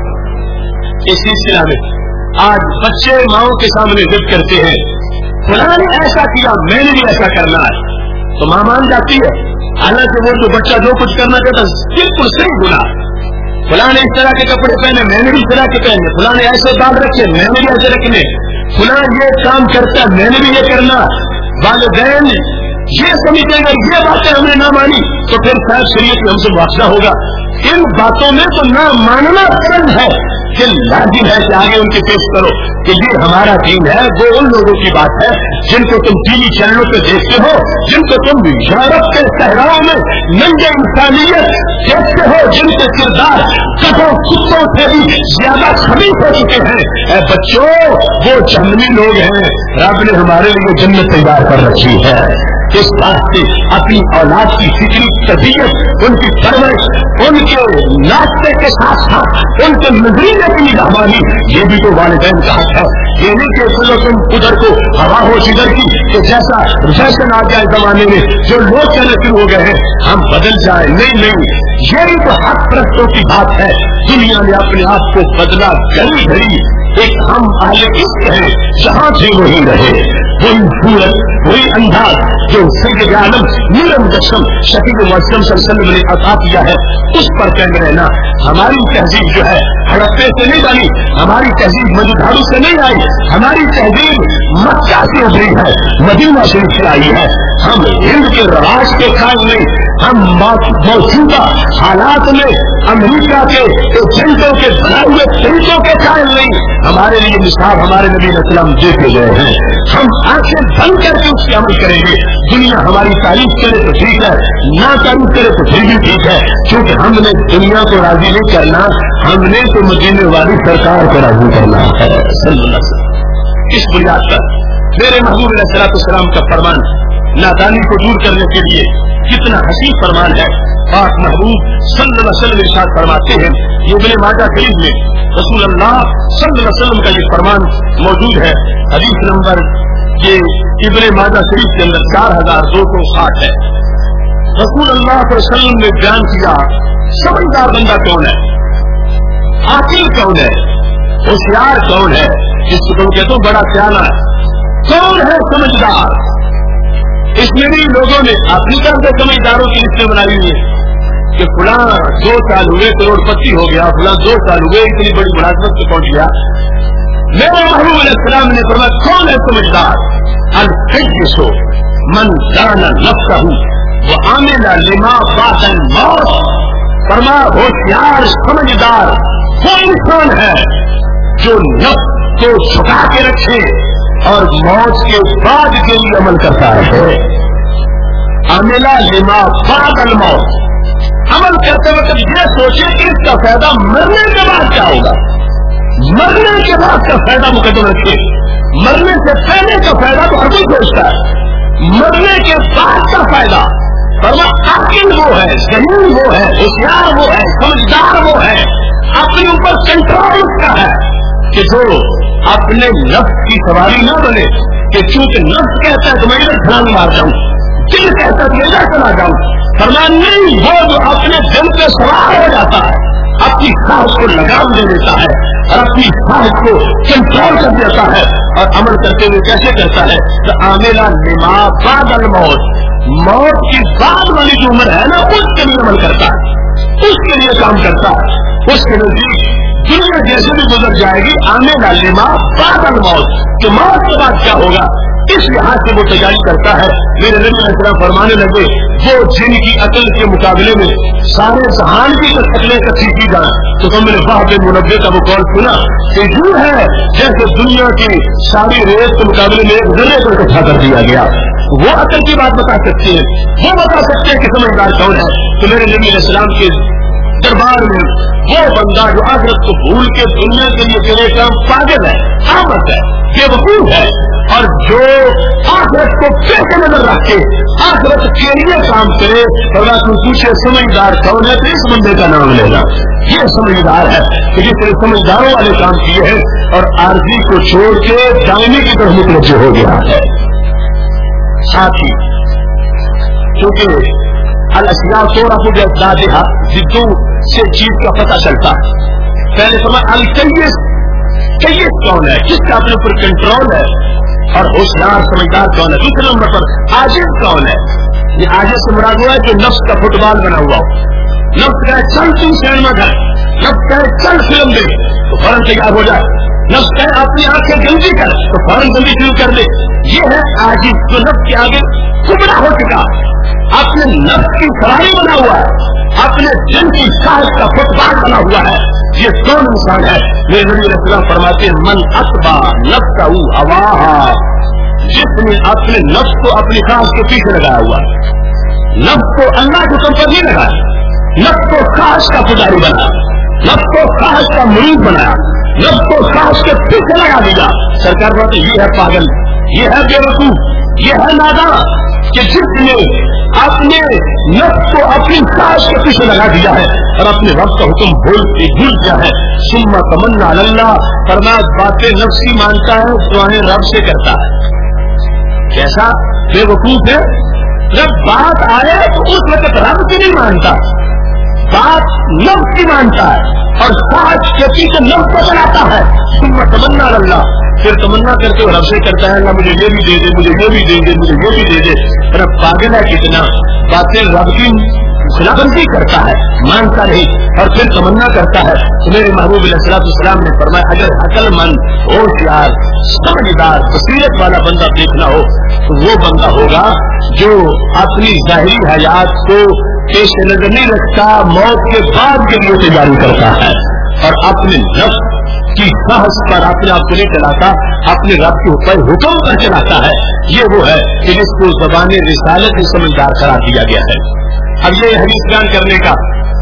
इस सिलसिला में आज बच्चे माओ के सामने जिद करते हैं, फलां ने ऐसा किया मैंने भी ऐसा करना है, तो मां मान जाती है, हालांकि वो तो बच्चा जो कुछ करना चाहता बिल्कुल सही गुना। फलां ने इस तरह के कपड़े पहने मैंने भी इस तरह के पहने, फलां ने ऐसे बाल रखे मैंने भी ऐसे रखने, फलां ये काम करता मैंने भी ये करना। वालिदैन ये समझेगा ये बातें हमने ना मानी तो फिर शायद शरीयत में हमसे मुआवजा होगा। इन बातों में तो ना मानना फर्ज है, कि लाजिम है कि आगे उनके पेश करो कि ये हमारा दीन है। वो उन लोगों की बात है जिनको तुम टीवी चैनलों पे देखते हो, जिनको तुम यूरोप के सहराओं में नंगे इंसानियत देखते हो, जिनके किरदार कटो कुत्तों से भी ज्यादा खबीस हो चुके हैं। बच्चों वो जहन्नमी लोग हैं, रब ने हमारे लिए जन्नत तैयार कर रखी है। اس واسطے اپنی اولاد کی فکری تربیت، ان کی پرورش، ان کے ناشتے کے ساتھ ساتھ ان کے نظریے کی نگہبانی، یہ بھی تو والدین کا حق ہے۔ یہ نہیں کہ چلو تم ادھر کو ہوا ہو جدھر کی، کہ جیسا فیشن آ جائے زمانے میں جو لوگ کہنے شروع ہو گئے ہیں ہم بدل جائیں۔ نہیں، یہی تو حق پرستوں کی بات ہے۔ دنیا نے اپنے آپ کو بدلا گھڑی گھڑی، ایک ہم اہل عشق ہیں، جہاں سے وہی رہے، وہی صورت، وہی انداز جو سید عالم نور مجسم شفیع معصوم صلی اللہ علیہ وسلم نے عطا کیا ہے، اس پر قائم رہنا۔ ہماری تہذیب جو ہے ہڑپے سے نہیں بنی، ہماری تہذیب مجھاڑو سے نہیں آئی، ہماری تہذیب مکہ سے ابھری ہے، مدینہ شریف سے آئی ہے۔ ہم ہند کے رواج کے قائم نہیں، ہم موجودہ حالات میں امریکہ کے ایجنٹوں کے بنائے ہوئے طریقوں کے قائم نہیں۔ ہمارے لیے نصاب ہمارے نبی علیہ السلام دیتے گئے ہیں، ہم آنکھیں بند کر کے اس کی عمل کریں گے۔ دنیا ہماری تعریف کرے تو ٹھیک ہے، نہ تعریف کرے تو پھر بھی ٹھیک ہے، کیونکہ ہم نے دنیا کو راضی نہیں کرنا، ہم نے تو مدینے والی سرکار کو راضی کرنا ہے صلی اللہ علیہ وسلم۔ اس بنیاد پر میرے محبوب علیہ السلام کا فرمان نادانی کو دور کرنے کے لیے کتنا حسین فرمان ہے۔ پاک محبوب صلی اللہ علیہ وسلم ارشاد فرماتے ہیں، یہ ابن ماجہ شریف میں رسول اللہ صلی اللہ علیہ وسلم کا یہ فرمان موجود ہے، حدیث نمبر یہ ابن ماجہ شریف کے اندر 4260 ہے۔ رسول اللہ صلی اللہ علیہ وسلم نے بیان کیا سمجھدار بندہ کون ہے، عاقل کون ہے، ہوشیار کون ہے، جس کو تم کہتے ہو بڑا سیانا ہے، کون ہے سمجھدار۔ اس میں بھی لوگوں نے اپنی طرف سے سمجھداروں کی لسٹیں بنائی ہوئی ہے کہ فلاں 2 سال ہوئے کروڑ پتی ہو گیا، فلاں 2 سال ہوئے اتنی بڑی ملازمت سے پہنچ گیا۔ میرے محبوب علیہ السلام نے فرمایا کون ہے سمجھدار؟ القیس من دان نفسہ وعمل لما بعد الموت۔ فرمایا ہوشیار سمجھدار وہ انسان ہے جو نفس کو چھپا کے رکھے اور موت کے بعد کے لیے عمل کرتا ہے۔ عمل لما بعد الموت، عمل کرتے وقت یہ سوچے کہ اس کا فائدہ مرنے کے بعد کیا ہوگا، مرنے کے بعد کا فائدہ مقدم رکھے۔ مرنے سے پہلے کا فائدہ تو ہر کوئی سوچتا ہے، مرنے کے بعد کا فائدہ۔ فرمایا عاقل وہ ہے، ذہین وہ ہے، ہوشیار وہ ہے، سمجھدار وہ ہے، اپنے اوپر کنٹرول اس کا ہے کہ جو اپنے نفس کی سواری نہ بنے کہ چونکہ نفس کہتا ہے تو میں ادھر چھلانگ مار جاؤں، دل کہتا ہے تو میں ادھر چلا جاؤں۔ فرمایا نہیں، وہ جو اپنے دل پہ سوار ہو جاتا ہے، اپنی خواہش کو لگام دے دیتا ہے اور اپنی خواہش کو کنٹرول کر دیتا ہے اور عمل کرتے ہوئے کیسے کرتا ہے تو عامل لما بعد الموت، موت کی بعد والی جو عمر ہے نا اس کے لیے عمل کرتا ہے، اس کے لیے کام کرتا ہے۔ اس کے نزدیک دنیا جیسے بھی گزر جائے گی، آنے والے ماں بعد الموت، کہ موت کے بعد کیا ہوگا اس لحاظ سے وہ تیاری کرتا ہے۔ میرے نبی علیہ السلام فرمانے لگے وہ جن کی عقل کے مقابلے میں سارے جہان کی عقلیں اکٹھی کی جائیں تو تم نے وہاں پہ منبع کا وہ قول سنا کہ یوں ہے جیسے دنیا کی ساری ریت کے مقابلے میں ایک ذرے کو اکٹھا کر دیا گیا۔ وہ عقل کی بات بتا سکتے ہیں، وہ بتا سکتے ہیں کہ سمجھدار کون ہے۔ تو میرے نبی علیہ السلام کے دربار میں وہ بندہ جو آخرت کو بھول کے دنیا کے لیے کرے کام پاگل ہے، احمق ہے، بے وقوف ہے، اور جو آخرت کو پیش نظر رکھ کے آخرت کے لیے کام کرے، اگر تم پوچھے سمجھدار کون ہے تو اس بندے کا نام لینا، یہ سمجھدار ہے کہ جس نے سمجھداروں والے کام کیے ہیں اور عارضی کو چھوڑ کے دائمی کی طرف متوجہ ہو گیا ہے۔ ساتھ ہی کیونکہ الاشیاء تعرف بأضدادها، ضدوں سے چیز کا پتہ چلتا ہے۔ پہلے فرمایا القیس، قیس کون ہے جس کا اپنے اوپر کنٹرول ہے اور ہوشیار سمجھدار کون ہے۔ دوسرے نمبر پر عاجز کون ہے، یہ عاجز سے مراد ہوا ہے کہ نفس کا فٹ بال بنا ہوا ہو، نفس کہے چل تم سینما گھر، نفس کہے چل فلم دیکھ تو فوراً تیار ہو جائے، نفس کہے اپنی آنکھیں گندی کر تو فوراً گندی شروع کر دے۔ یہ ہے عاجز جو نفس کے آگے کبڑا ہو چکا، اپنے نفس کی سواری بنا ہوا ہے، اپنے دل کی خواہش کا فٹ بال بنا ہوا ہے۔ یہ کون انسان ہے؟ میرے نبی علیہ السلام فرماتے ہیں من اتبع نفسہ ہواہا، جس نے اپنے نفس کو اپنی خواہش کے پیچھے لگایا ہوا ہے، نفس کو اللہ کے حکم پر نہیں لگایا، نفس کو خواہش کا پجاری بنا، نفس کو خواہش کا مرید بنایا، نفس کو خواہش کے پیچھے لگا دیا۔ سرکار بات یہ ہے پاگل، یہ ہے بے وقوف، یہ ہے نادان۔ کہ جس نے اپنے نفس کو اپنی خواہش کے پیچھے لگا دیا ہے اور اپنے رب کا حکم بھول گیا ہے، ثم تمنا علی اللہ، فرمایا باتیں نفسی مانتا ہے، دعائیں رب سے کرتا ہے۔ کیسا بے وقوف ہے، جب بات آئے تو اس وقت رب کی نہیں مانتا، بات نفس کی مانتا ہے اور خواہش کے پیچھے نفس کو چلاتا ہے۔ ثم تمنا علی اللہ، پھر تمنا کرتے ہوئے رب سے کرتا ہے اللہ مجھے یہ بھی دے دے، مجھے یہ بھی دے دے، مجھے یہ بھی دے دے۔ رب پاگل ہے کتنا، باتیں رب کی خلافی کرتا ہے، مانتا نہیں اور پھر تمنا کرتا ہے۔ میرے محبوب علیہ السلام نے فرمایا اگر عقل مند، ہوشیار، سمجھدار، بصیرت والا بندہ دیکھنا ہو تو وہ بندہ ہوگا جو اپنی ظاہری حیات کو پیش نظر نہیں رکھتا، موت کے بعد کے لیے تیاری کرتا ہے اور اپنے نفس کی بحث پر اپنے آپ کو نہیں چلاتا، اپنے رب کے اوپر حکم پر چلاتا ہے۔ یہ وہ ہے کہ جس کو زبان رسالت سے سمجھدار قرار دیا گیا ہے۔ اب یہ حدیث بیان کرنے کا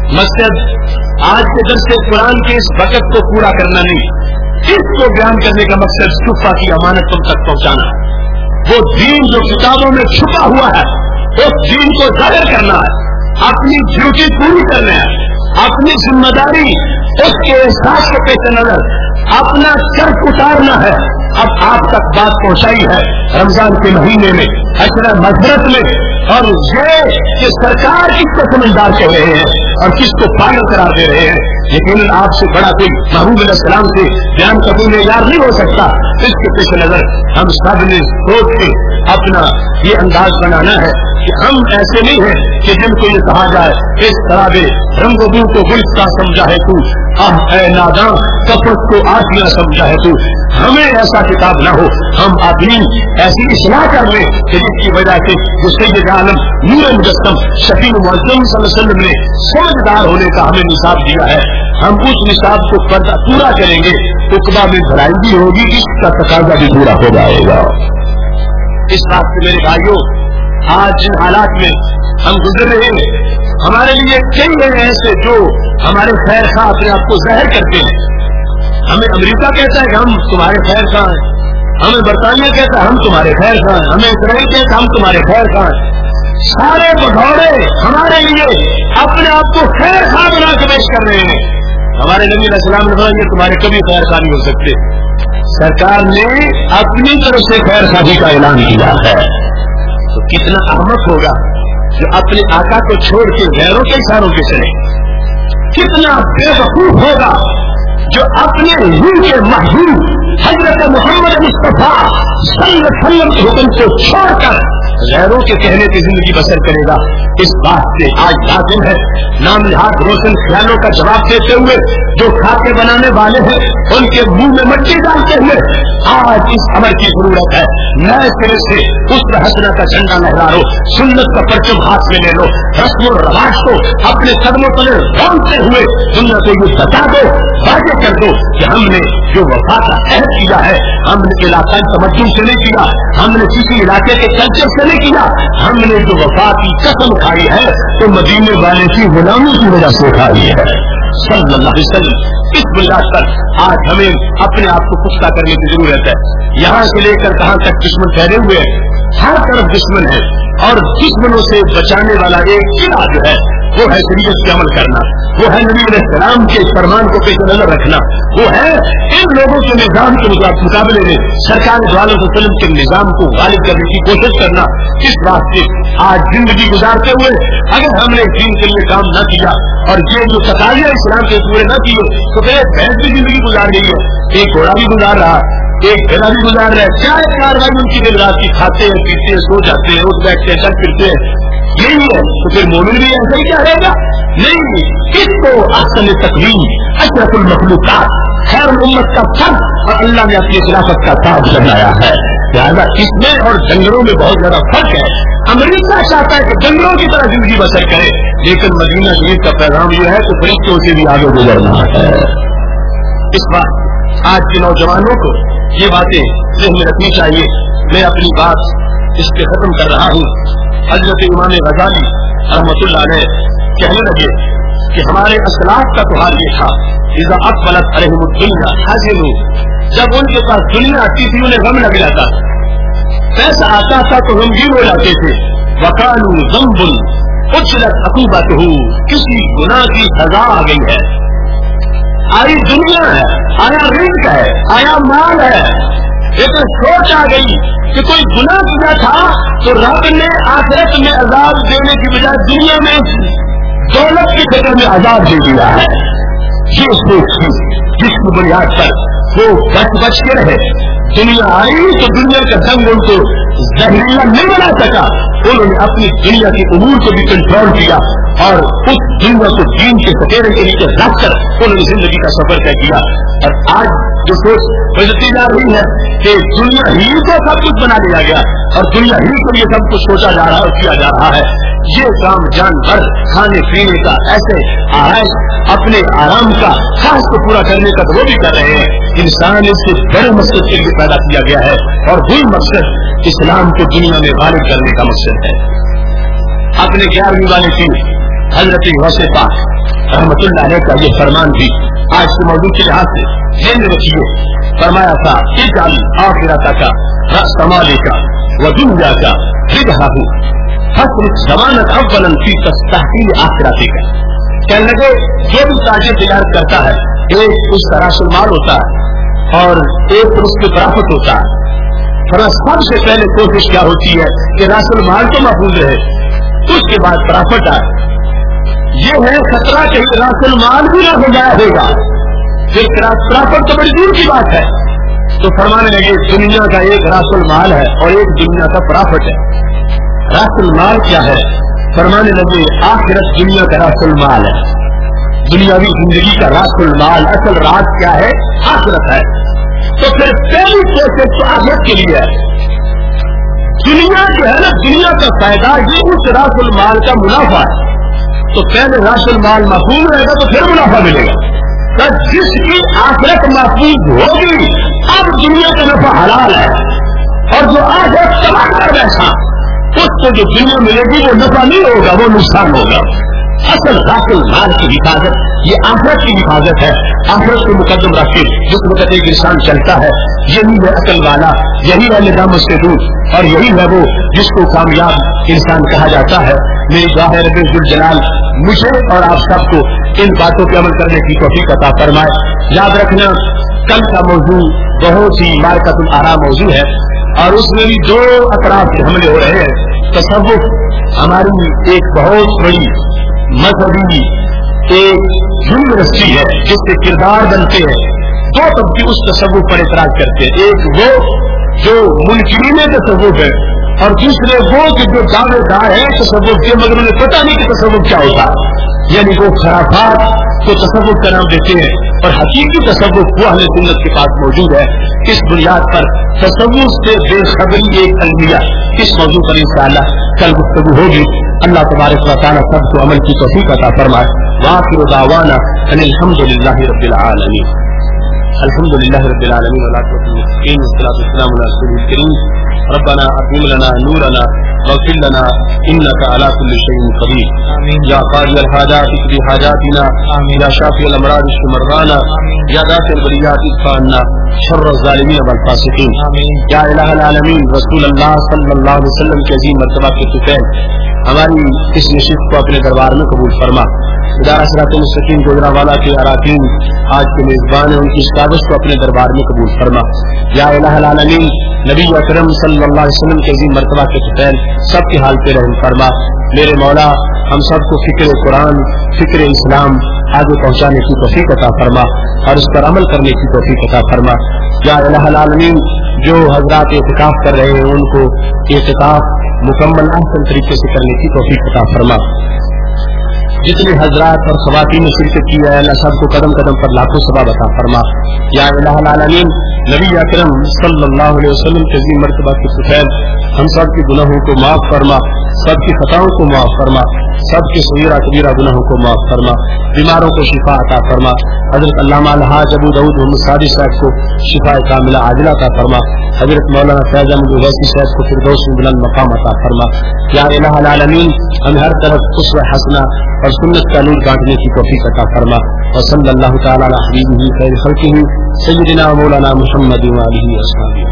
مقصد آج کے درس قرآن کے اس وقت کو پورا کرنا نہیں، اس کو بیان کرنے کا مقصد صفا کی امانت تم تک پہنچانا ہے۔ وہ دین جو کتابوں میں چھپا ہوا ہے اس دین کو ظاہر کرنا ہے، اپنی ڈیوٹی پوری کرنا ہے، اپنی ذمہ داری اس کے احساس کے پیش نظر اپنا چرخ اتارنا ہے۔ اب آپ تک بات پہنچائی ہے رمضان کے مہینے میں، اشرا مغفرت میں، اور یہ کہ سرکار کس کو سمجھدار کہہ رہے ہیں اور کس کو پاگل قرار دے رہے ہیں، یقیناً آپ سے بڑا کوئی محبوب علیہ السلام سے بیان کرنے میں یار نہیں ہو سکتا۔ اس کے پیش نظر ہم سب نے سوچ کے اپنا یہ انداز بنانا ہے کہ ہم ایسے نہیں ہیں کہ جن کو یہ کہا جائے اس طرح رنگ و بو کو گلستہ سمجھا ہے تو، اے ناداں کپڑ کو آسیاں سمجھا ہے تو۔ ہمیں ایسا کتاب نہ ہو، ہم اپنی ایسی اصلاح کر لیں کہ جس کی وجہ سے جو سید عالم نور مجسم شفیع معظم صلی اللہ علیہ وسلم نے سمجھدار ہونے کا ہمیں نصاب دیا ہے، ہم اس نصاب کو پورا کریں گے، عقبہ میں بھلائی بھی ہوگی، اس کا تقاضا بھی پورا ہو جائے گا۔ اس بات سے میرے بھائیوں، آج جن حالات میں ہم گزر رہے ہیں، ہمارے لیے کئی لوگ ایسے جو ہمارے خیر خواہ اپنے آپ کو ظاہر کرتے ہیں۔ ہمیں امریکہ کہتا ہے کہ ہم تمہارے خیر خواہ ہیں، ہمیں برطانیہ کہتا ہے ہم تمہارے خیر خواہ ہیں، ہمیں اسرائیل کہتا ہے ہم تمہارے خیر خواہ ہیں۔ سارے بگوڑے ہمارے لیے اپنے آپ کو خیر خواہ بنا کے پیش کر رہے ہیں۔ ہمارے نبی علیہ السلام نے کہا یہ تمہارے کبھی خیر خواہ نہیں ہو سکتے۔ سرکار نے اپنی طرف سے خیر خواہی کا اعلان کیا ہے، تو کتنا احمق ہوگا جو اپنے آقا کو چھوڑ کے غیروں کے اشاروں پہ چلے، کتنا بے وقوف ہوگا جو اپنے روح کے محبوب حضرت محمد مصطفیٰ صلی اللہ علیہ وسلم کے حکم کو چھوڑ کر غیروں کے کہنے کی زندگی بسر کرے گا۔ اس بات سے آج لازم ہے نام نہاد روشن خیالوں کا جواب دیتے ہوئے جو کھاتے بنانے والے ہیں ان کے منہ میں مٹی ڈالتے ہوئے آج اس امر کی ضرورت ہے، نئے سرے سے اس حسنہ کا جھنڈا لہرا لو، سنت کا پرچم ہاتھ میں لے لو، رسم و رواج کو اپنے قدموں تلے رونتے ہوئے دنیا کو یہ بتا دو، واضح کر دو کہ ہم نے جو وفا کا عہد کیا ہے ہم نے علاقائی تمدن سے نہیں کیا، ہم نے کسی علاقے کے کلچر سے نہیں کیا، ہم نے جو وفا کی قسم کھائی ہے تو مدینے والے کی غلامی کی وجہ سے کھائی ہے صلی اللہ علیہ وسلم۔ اس بنیاد پر آج ہمیں اپنے آپ کو پختہ کرنے کی ضرورت ہے۔ یہاں سے لے کر کہاں تک دشمن ٹھہرے ہوئے ہیں، ہر طرف دشمن ہے اور دشمنوں سے بچانے والا ایک قلعہ جو ہے وہ ہے شریعت پہ عمل کرنا، وہ ہے نبی علیہ السلام کے فرمان کو پیش نظر رکھنا، وہ ہے ان لوگوں کے نظام کے مقابلے میں سرکار دو عالم وسلم کے نظام کو غالب کرنے کی کوشش کرنا۔ اس واسطے آج زندگی گزارتے ہوئے اگر ہم نے دین کے لیے کام نہ کیا اور یہ جو تقاضے اسلام کے پورے نہ کیے تو پھر بھینس بھی زندگی گزار گئی ہے، ایک گھوڑا بھی گزار رہا، ایک گھڑا بھی گزار رہا ہے، کیا کاروائی ان کی دن رات کی، کھاتے ہیں پیتے ہیں سو جاتے ہیں اٹھ بیٹھتے ہیں چل پھرتے ہیں، یہی ہے تو پھر مومن بھی ایسا ہی کیا رہے گا؟ نہیں، اس کو احسن تقویم اشرف المخلوقات خیر الامت کا فرق اور اللہ نے اپنی خلافت کا تاج بنایا ہے، لہٰذا اس میں اور ڈنگروں میں بہت زیادہ فرق ہے۔ امریکہ چاہتا ہے کہ ڈنگروں کی طرح زندگی بسر کرے، لیکن مدینہ شریف کا پیغام یہ ہے کہ فرشتوں سے بھی آگے گزرنا ہے۔ اس بات آج کے نوجوانوں کو یہ باتیں ذہن میں رکھنی چاہیے۔ میں اپنی بات اس پہ ختم کر رہا ہوں۔ حضرت امام غزالی رحمۃ اللہ علیہ کہنے لگے کہ ہمارے اسلاف کا تو حال یہ تھا، اذا اقبلت علیہم الدنیا حزنوا، جب ان کے پاس دنیا آتی تھی انہیں غم لگ جاتا، پیسہ آتا تھا تو غمگین ہو جاتے تھے. وَقَالُوا ذَنْبٌ اُجْرَتْ عُقُوبَتُهُ، کسی گناہ کی سزا آ گئی ہے. آئی دنیا ہے، آیا رزق ہے، آیا مال ہے، لیکن سوچ آ گئی کہ کوئی گناہ کیا تھا تو رب نے آخرت میں عذاب دینے کی بجائے دنیا میں دولت کی فکر میں عذاب دے دیا ہے. یہ سوچ جس کی بنیاد پر وہ بچ کے رہے. دنیا آئی تو دنیا کا دنگ ان کو زہریلا نہیں بنا سکا. انہوں نے اپنی دنیا کے امور کو بھی کنٹرول کیا اور اس دنیا کو دین کے سکیرے کے نیچے رکھ کر انہوں نے زندگی کا سفر طے کیا. اور آج جو سوچ بدلتی جا رہی ہے کہ دنیا ہی کو سب کچھ بنا دیا گیا اور دنیا ہی کو یہ سب کچھ سوچا جا رہا ہے اور کیا جا رہا ہے. یہ کام جان بھر کھانے پینے کا، ایسے آرائش، اپنے آرام کا خاص کو پورا کرنے کا تو وہ بھی کر رہے ہیں. انسان اس سے بڑے مقصد کے لیے پیدا کیا گیا ہے اور وہی مقصد اسلام کو دنیا میں غالب کرنے کا مقصد ہے. اپنے 11ویں والے کی حضرت غوث پاک رحمت اللہ علیہ کا یہ فرمان بھی آج کے موضوع کے لحاظ سے ذہن میں رکھیے. فرمایا تھا اجعل آخرتک رأس مالک ودنیاک ربحہ فاصرف زمانک اولا فی تحصیل آخرتک. کہنے لگے جو بھی تاجر تجارت کرتا ہے ایک اس کا راس المال ہوتا ہے اور ایک اس کے پرافٹ ہوتا ہے. سب سے پہلے کوشش کیا ہوتی ہے کہ راس المال تو محفوظ رہے، اس کے بعد پرافٹ آئے. یہ ہے خطرہ کہ راس المال بھی نہ ہو جائے گا، پھر پرافٹ تو بڑی دور کی بات ہے. تو فرمانے لگے دنیا کا ایک راس المال ہے اور ایک دنیا کا پرافٹ ہے. راس المال کیا ہے؟ فرمانے لگے آخرت دنیا کا راس المال ہے. دنیاوی زندگی کا راس المال، اصل راز کیا ہے؟ آخرت ہے. تو پھر پہلی کوشش تو آخرت کے لیے ہے. دنیا جو ہے نا، دنیا کا فائدہ یہ اس راس المال کا منافع ہے. تو پہلے راس المال محفوظ رہے گا تو پھر منافع ملے گا. جس کی آخرت محفوظ ہوگی اب دنیا کا نفع حلال ہے، اور جو آخرت تباہ کر بیٹھا اس کو جو دنیا ملے گی وہ نفع نہیں ہوگا، وہ نقصان ہوگا. اصل راس المال کی حفاظت یہ آخرت کی حفاظت ہے. آخرت کو مقدم رکھ کے جس وقت ایک انسان چلتا ہے یہی ہے عقل والا، یہی ہے نظام سے دور، اور یہی ہے وہ جس کو کامیاب انسان کہا جاتا ہے. میری دعا ہے رب الجلال مجھے اور آپ سب کو ان باتوں پہ عمل کرنے کی توفیق عطا فرمائے. یاد رکھنا کل کا موضوع بہت ہی معرکۃ الاراء موضوع ہے اور اس میں بھی دو اطراف سے حملے ہو رہے ہیں. تصوف ہماری ایک بہت بڑی مذہبی ایک یونیورسٹی ہے جس سے کردار بنتے ہیں. دو طبقے اس تصوف پر اعتراض کرتے ہیں، ایک وہ جو منکرین تصوف ہے اور دوسرے وہ کہ جو دعوے دار ہیں تصوف کے مگر انہیں پتہ نہیں کہ تصوف کیا ہوتا ہے. یعنی وہ خرافات کو تصوف کا نام دیتے ہیں اور حقیقی تصوف وہ اہل سنت کے پاس موجود ہے. اس بنیاد پر تصوف سے بے خبری ایک المیہ اس موضوع پر انشاءاللہ کل گفتگو ہوگی. اللہ تبارک و تعالی سب کو عمل کی توفیق عطا فرمائے. وآخر دعوانا ان الحمدللہ رب العالمین. الحمدللہ رب العالمین والعاقبۃ للمتقین والصلاۃ والسلام علی رسول الکریم. ربنا اتمم لنا نورنا واغفر لنا انك على كل شيء قدير. یا قاضی الحاجات اقض حاجاتنا، یا شافی الامراض اشف مرضانا، یا ذات البریات ادفع عنا شر الظالمین والفاسقین. یا الہ العالمین رسول اللہ صلی اللہ علیہ وسلم کے عظیم مرتبہ کے طفیل ہماری اس نشست کو اپنے دربار میں قبول فرما. ادارہ صراط مستقیم گجرانوالہ کے اراکین آج کے میزبان ہیں، ان کی کاغذ کو اپنے دربار میں قبول فرما. یا الہ العالمین نبی اکرم صلی اللہ علیہ وسلم کے عظیم مرتبہ کے طفیل سب کے حال پہ رحم فرما. میرے مولا ہم سب کو فکر قرآن، فکر اسلام آگے پہنچانے کی توفیق عطا فرما اور اس پر عمل کرنے کی توفیق عطا فرما. یا الہ العالمین جو حضرات اعتکاف کر رہے ہیں ان کو اعتکاف مکمل احسن طریقے سے کرنے کی توفیق عطا فرما. جتنے حضرات اور خواتین نے شرکت کی ہے اللہ سب کو قدم قدم پر لاکھوں ثواب عطا فرما. یا الہ العالمین نبی اکرم صلی اللہ علیہ وسلم کے عظیم مرتبہ کے طفیل ہم سب کے گناہوں کو معاف فرما، سب کی خطاؤں کو معاف فرما، سب کے صغیرہ کبیرہ گناہوں کو معاف فرما، بیماروں کو شفا عطا فرما. حضرت علامہ الحاج ابو داؤد محمد صادق صاحب کو شفا کاملہ عاجلہ عطا فرما. حضرت مولانا فیض احمد اویسی صاحب کو فردوس میں بلند مقام عطا فرما. یا الہ العالمین ہم ہر طرف اسوہ حسنہ اور سنت کا نور بانٹنے کی توفیق عطا فرما. وصلی اللہ تعالی علی حبیبہ خیر خلقہ سیدنا مولانا محمد و آلہ وصحبہ.